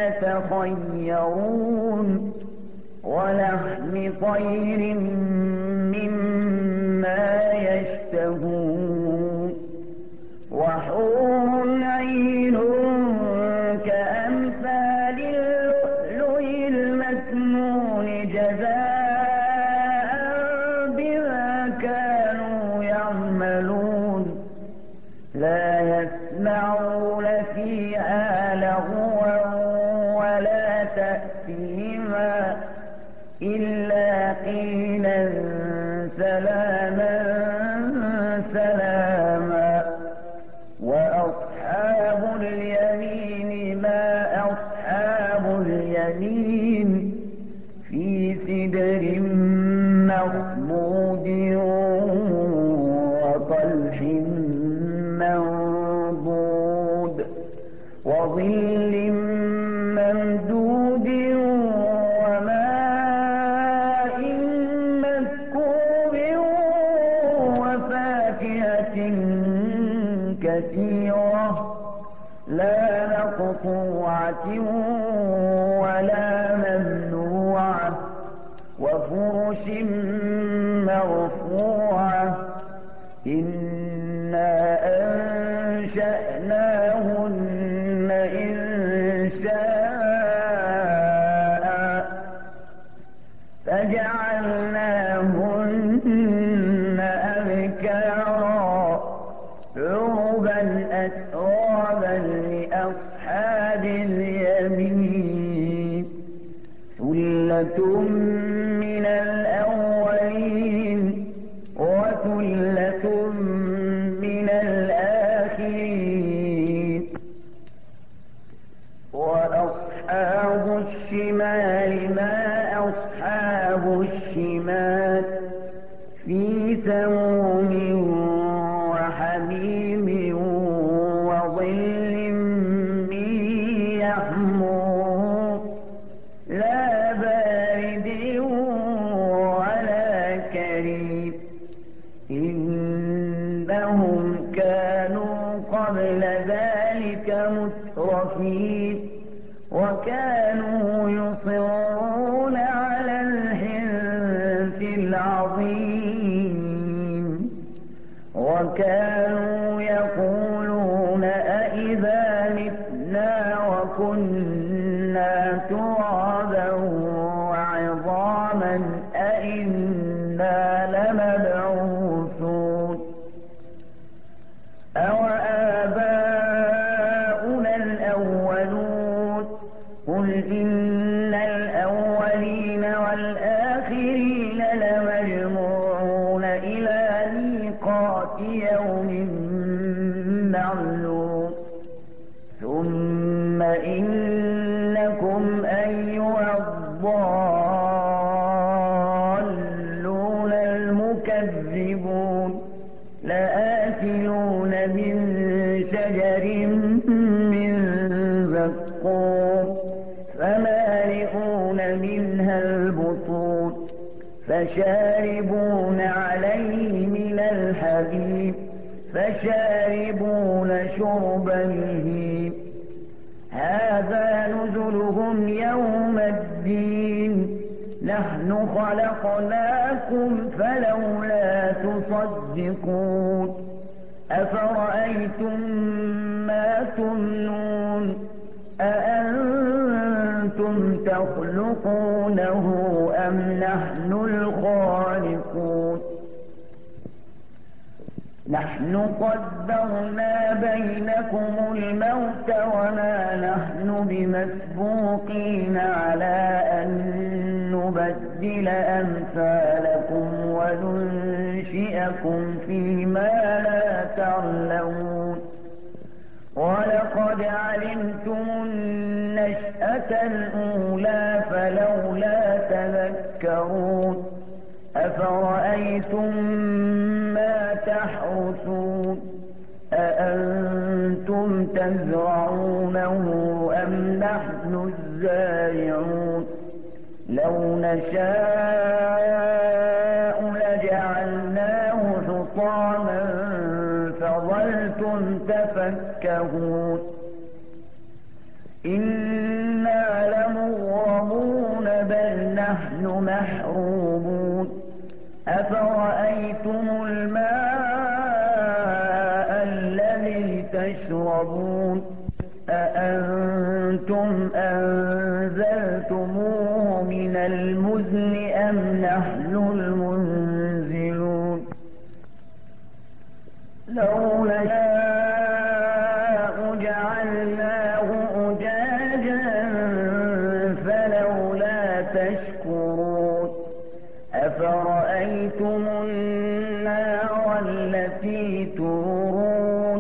يتخيرون ولحم طير مما يشتهون وحور عين كأمثال اللؤلؤ المكنون جزاء بما كانوا يعملون لا يسمعون فيها لغوا ولا تأثيما إلا قيلا سلاما سلاما وأصحاب اليمين ما أصحاب اليمين في سدر مخضود وطلح منضود وظل ممدود وماء مسكوب وفاكهة كثيرة لا مقطوعة ولا ممنوعة وفرش مرفوعة إنا أنشأناهن إنشاء فجعلناهن أبكارا عربا أترابا لأصحاب اليمين ثلة من الأولين وثلة من الآخرين وأصحاب الشمال ما أصحاب الشمال في سموم وحميم وظل من يحموم لا بارد ولا كريم إنهم كانوا قبل ذلك مترفين وكانوا يصرون على الحنث العظيم وكانوا يقولون أئذا متنا وكنا ترابا وعظاما أئنا لمبعوثون أوآباؤنا الأولون قل إن الأولين والآخرين لمجموعون إلى ميقات يوم معلوم ثم إنكم أيها الضالون المكذبون لآكلون من شجر من زقوم فمالئون منها البطون فشاربون عليه من الحميم فشاربون شرب الهيم هذا نزلهم يوم الدين نحن خلقناكم فلولا تصدقون أفرأيتم ما تمنون أأنتم تخلقونه أم نحن الخالقون نحن قدرنا بينكم الموت وما نحن بمسبوقين على أن نبدل أمثالكم وننشئكم فيما لا تعلمون ولقد علمتم النشأة الأولى فلولا تذكرون أفرأيتم ما تحرثون أأنتم تزرعونه أم نحن الزارعون لو نشاء لجعلناه حطاما فظلتم تفكهون إنا لمغرمون بل نحن محرومون أفرأيتم الماء الذي تشربون أأنتم أنزلتموه من المزن أم نحن المنزلون لو نشاء جعلناه أجاجا فلولا تشكرون أفرأيتم النار التي تورون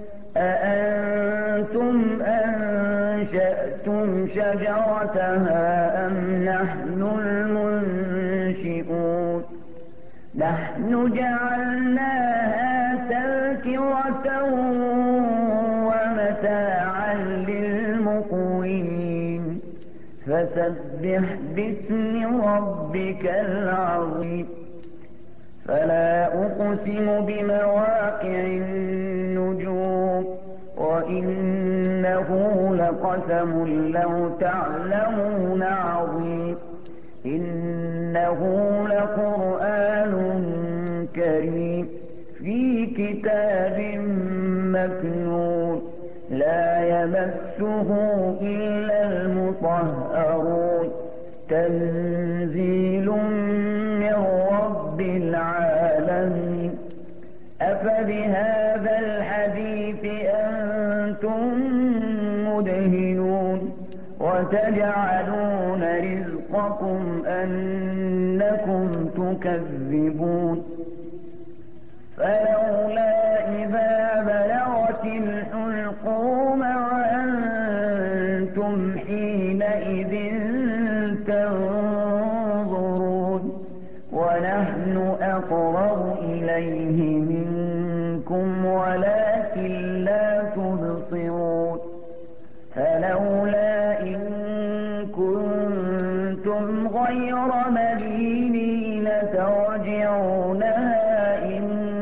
أأنتم أنشأتم شجرتها أم نحن المنشئون نحن جعلناها تذكرة ومتاعا للمقوين فسبح باسم ربك العظيم فلا أقسم بمواقع النجوم وإنه لقسم لو تعلمون عظيم إنه لقرآن كريم في كتاب مكنون لا يمسه إلا المطهرون تنزيل من رب العالمين أفبهذا الحديث أنتم مدهنون وتجعلون رزقكم أنكم تكذبون فلولا إذا بلغت الحلقوم وأنتم حينئذ تنظرون ونحن أقرب إليه منكم ولكن لا تبصرون فلولا إن كنتم غير مدينين ترجعونها إن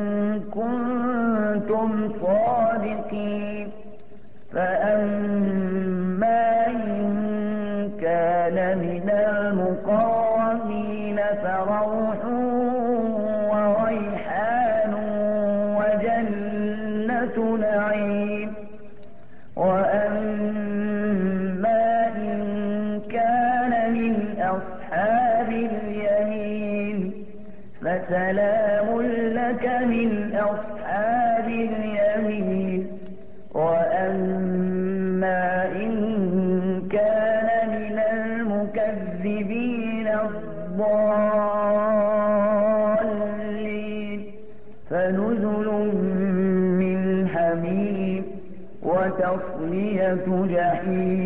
كنتم صادقين فأما إن كان من المقربين فروح وريحان وجنة نعيم وأما إن كان من أصحاب اليمين فسلام لك من أصحاب اليمين وأما إن كان من المكذبين الضالين فنزل من حميم وتصلية جحيم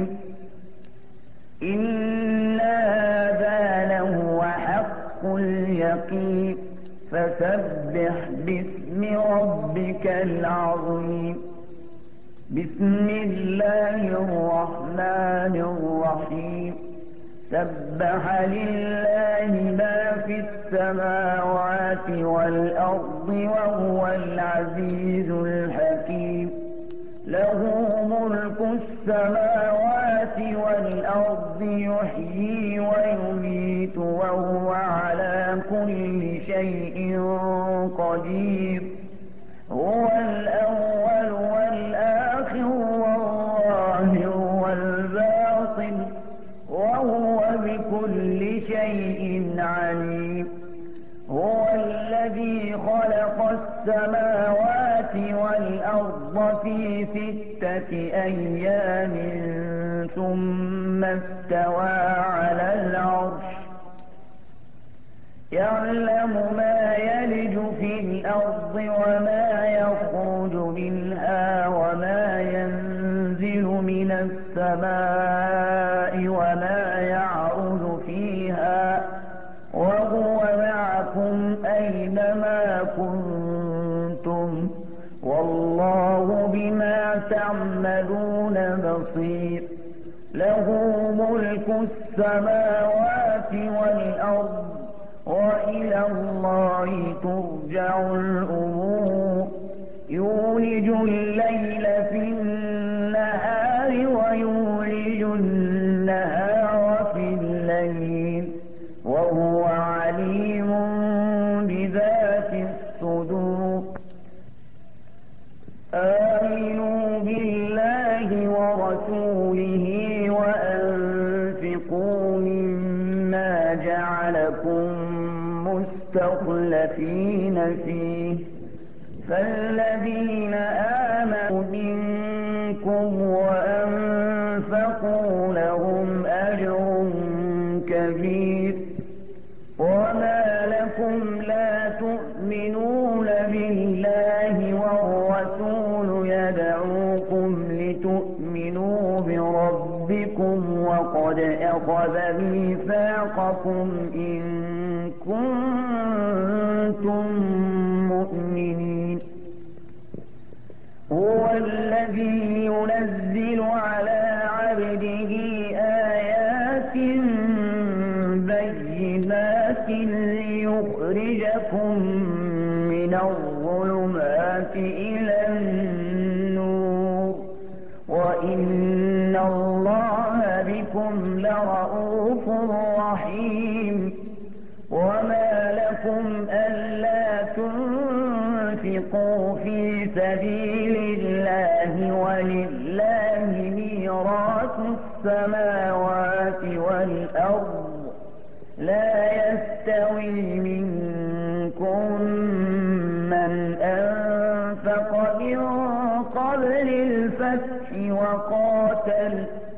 إن هذا لهو حق اليقين فسبح باسم ربك العظيم بسم الله الرحمن الرحيم سبح لله ما في السماوات والأرض وهو العزيز الحكيم له ملك السماوات والأرض يحيي ويميت وهو على كل شيء قدير هو والأرض في ستة أيام ثم استوى على العرش يعلم ما يلج في الأرض وما يخرج منها وما ينزل من السماء وما يعرج فيها وهو معكم أينما كنتم والله بما تعملون بصير. له ملك السماوات والأرض وإلى الله ترجع الأمور. يولج الليل في النهار ويولج النهار في الليل وهو عليم بذات الصدور. آمنوا بالله ورسوله وأنفقوا مما جعلكم مستخلفين فيه فالذين آمنوا منكم وأنفقوا لهم أجر كبير. وما لكم لا تؤمنون بالله والرسول يدعوكم لتؤمنوا بربكم وقد أخذ ميثاقكم إن كنتم مؤمنين. هو الذي ينزل على عبده آيات بينات ليخرجكم من الظلمات إلى النور وإن الله بكم لرءوف رحيم. وما لكم ألا تنفقوا في سبيل الله ولله ميراث السماوات والأرض لا يستوي منكم من أنفق من قبل الفتح وقاتل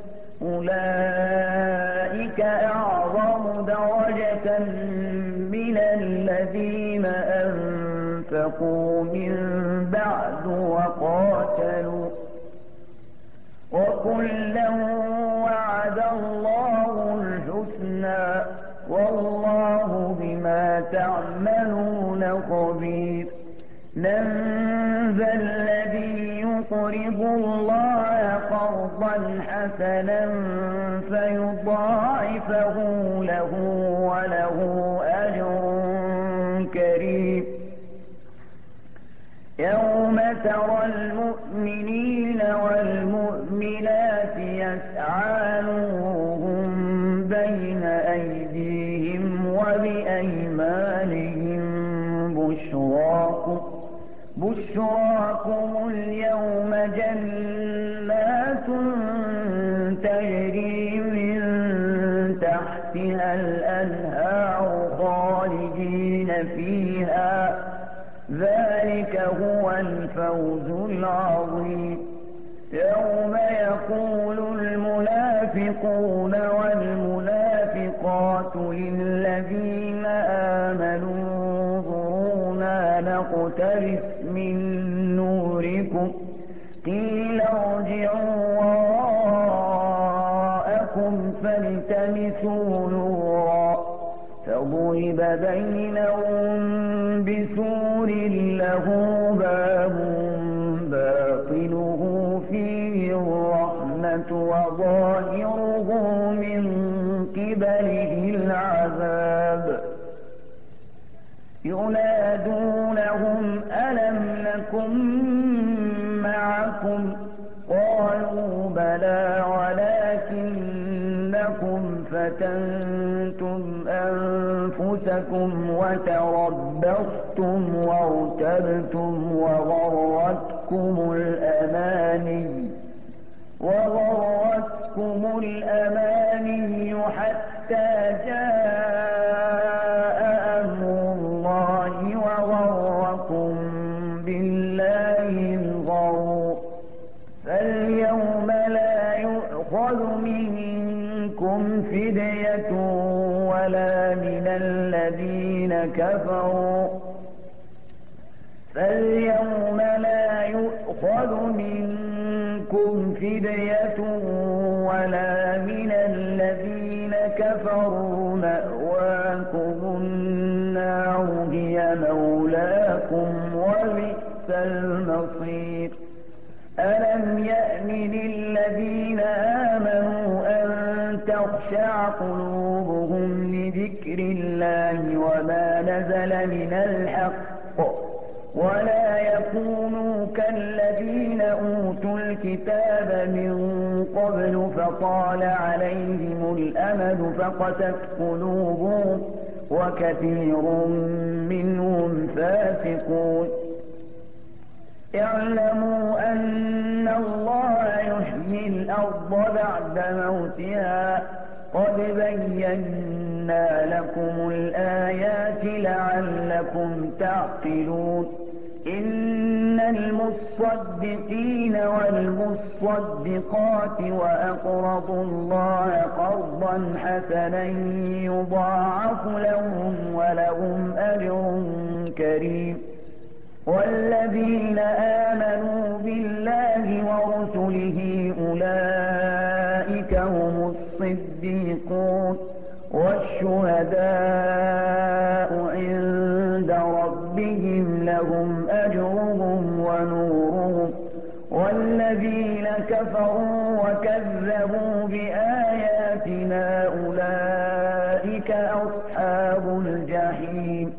أولئك أعظم درجة من الذين أنفقوا من بعد وقاتلوا وكلا وعد الله الحسنى والله بما تعملون خبير. من ذا الذي يقرض الله قرضا حسنا فيضاعفه له وله أجر كريم. يوم ترى المؤمنين والمؤمنات يسعى نورهم بين أيديهم وبأيمانهم بشراكم بشراكم اليوم جنات تجري من تحتها الأنهار خالدين فيها ذلك هو الفوز العظيم. يوم يقول المنافقون والمنافقات للذين آمنوا انظرونا نقتبس من نوركم قيل ارجعوا وراءكم فالتمسوا نورا فضرب بينهم بسور له باب باطنه فيه الرحمة وظاهره من قبله العذاب. ينادونهم ألم نكن معكم قالوا بلى ولكنكم فتنتم أنفسكم وتربصتم وارتبتم وغرتكم الأماني وغرتكم الأماني حتى جاء أمر الله وغركم بالله فدية ولا من الذين كفروا فاليوم لا يؤخذ منكم فدية ولا من الذين كفروا مأواكم النار هي مولاكم وبئس المصير ألم يأن للذين آمنوا أن تخشع قلوبهم لذكر الله وما نزل من الحق ولا يكونوا كالذين أوتوا الكتاب من قبل فطال عليهم الأمد فقست قلوبهم وكثير منهم فاسقون اعلموا أن الله يحيي الأرض بعد موتها قد بينا لكم الآيات لعلكم تعقلون إن المصدقين والمصدقات وأقرضوا الله قرضا حسنا يضاعف لهم ولهم أجر كريم والذين آمنوا بالله ورسله أولئك هم الصديقون والشهداء عند ربهم لهم أجرهم ونورهم والذين كفروا وكذبوا بآياتنا أولئك أصحاب الجحيم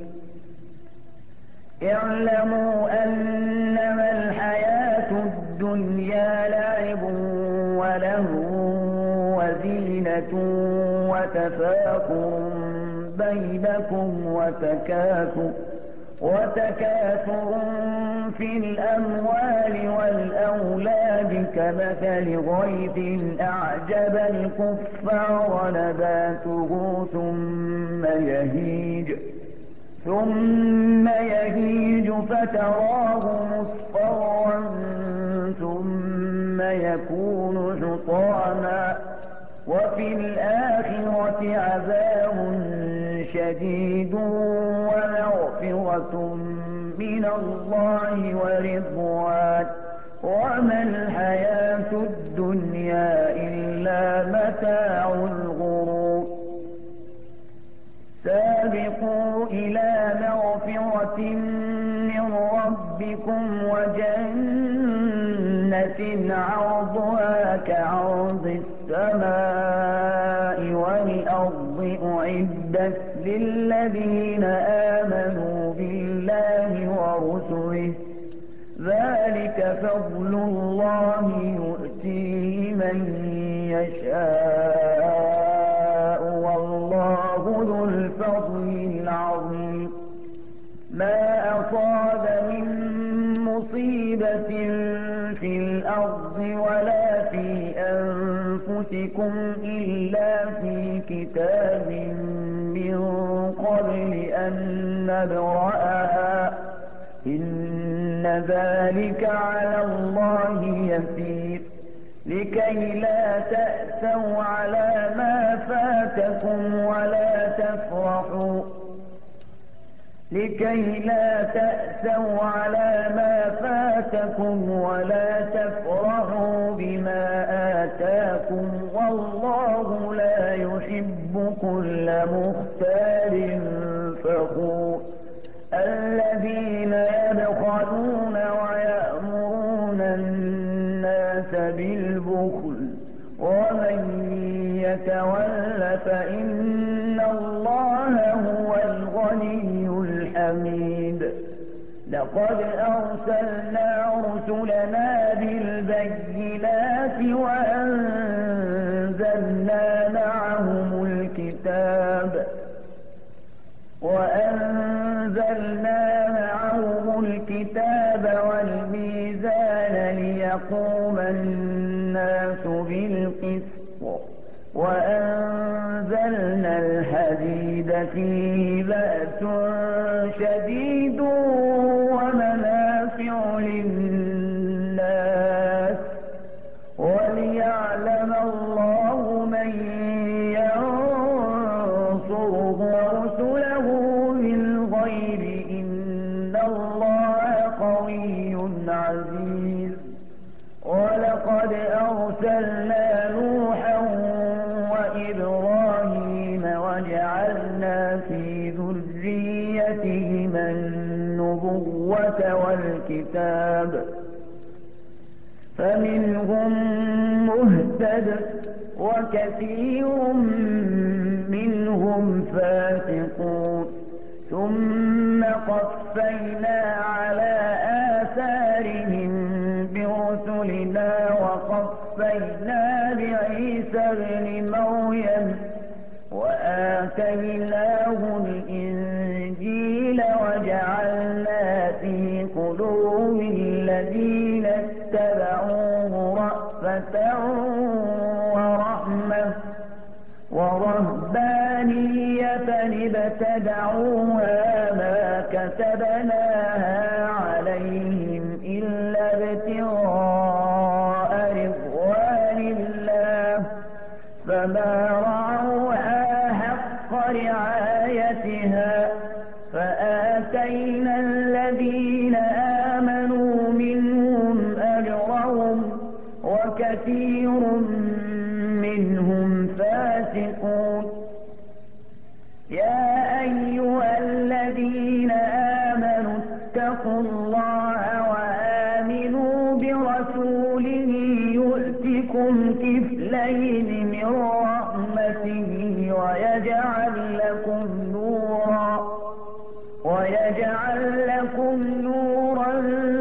اعلموا أنما الحياة الدنيا لعب وله وزينة وتفاخر بينكم وتكاثر وتكاثر في الأموال والأولاد كمثل غيث أعجب الكفار نباته ثم يهيج ثم يهيج فتراه مصفرا ثم يكون حطاما وفي الآخرة عذاب شديد ومغفرة من الله ورضوان وما الحياة الدنيا إلا متاع الغرور سابقوا إلى مغفرة من ربكم وجنة عرضها كعرض السماء والأرض أعدت للذين آمنوا بالله ورسله ذلك فضل الله يؤتيه من يشاء والله ذو الفضل العظيم ما أصاب من مصيبة في الأرض ولا في أنفسكم إلا في كتاب من قبل أن نبرأها إن ذلك على الله يسير لكي لا تأسوا على ما فاتكم ولا تفرحوا لكي لا تأسوا على ما فاتكم ولا تفرحوا بما آتاكم والله لا يحب كل مختال فخور الذين يبخلون ويأمرون الناس بالبخل ومن يتول فإن الله هو الغني الحميد لقد أرسلنا رسلنا بالبينات وأنزلنا معهم الكتاب وأنزلنا معهم الكتاب والميزان ليقوم الناس بالقسط وأنزلنا الحديد فيه بأس شديد ومنافع للناس وليعلم الله من فمنهم مهتد وكثير منهم فاسقون. ثم قفينا على آثارهم برسلنا وقفينا بعيسى ابن مريم وآتيناه الإنجيل وجعلنا في قلوب الذين اتبعوه رأفة ورحمة ورهبانية ابتدعوها ما كتبناها عليهم إلا ابتغاء رضوان الله فما رعوها حق رعايتها فآتينا الذين آمنوا منهم أجرهم وكثير منهم فاسقون. يا أيها الذين آمنوا اتقوا الله وآمنوا برسوله يؤتكم كفلين من رحمته ويجعل لكم نورا ويجعل لكم نورا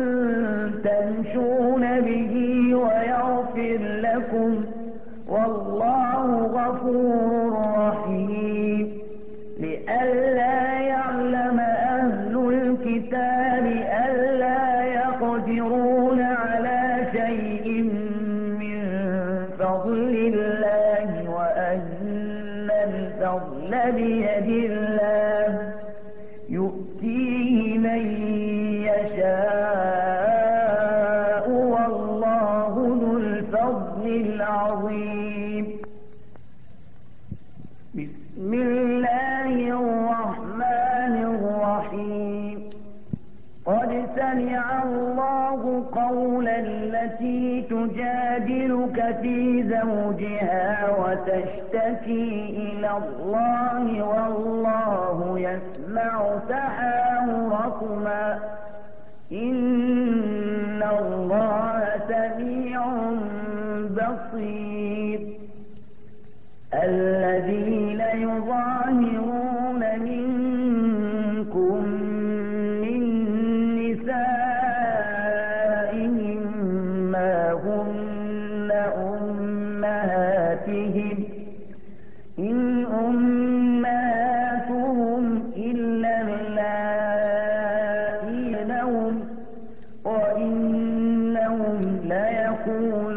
تمشون به ويغفر لكم والله غفور رحيم. لئلا يعلم أهل الكتاب ألا يقدرون على شيء من فضل الله وأن الفضل بيد الله يؤتيه من يشاء والله ذو الفضل العظيم. بسم الله الرحمن الرحيم. قد سمع الله قول التي تجادلك في زوجها وتشتكي إلى الله والله يسمع تحاوركما إن الله سميع بصير. الذين يظاهرون منكم من نسائهم ما هن أمهاتهم إن أمهاتهم إلا اللائي لهم وإنهم ليقولون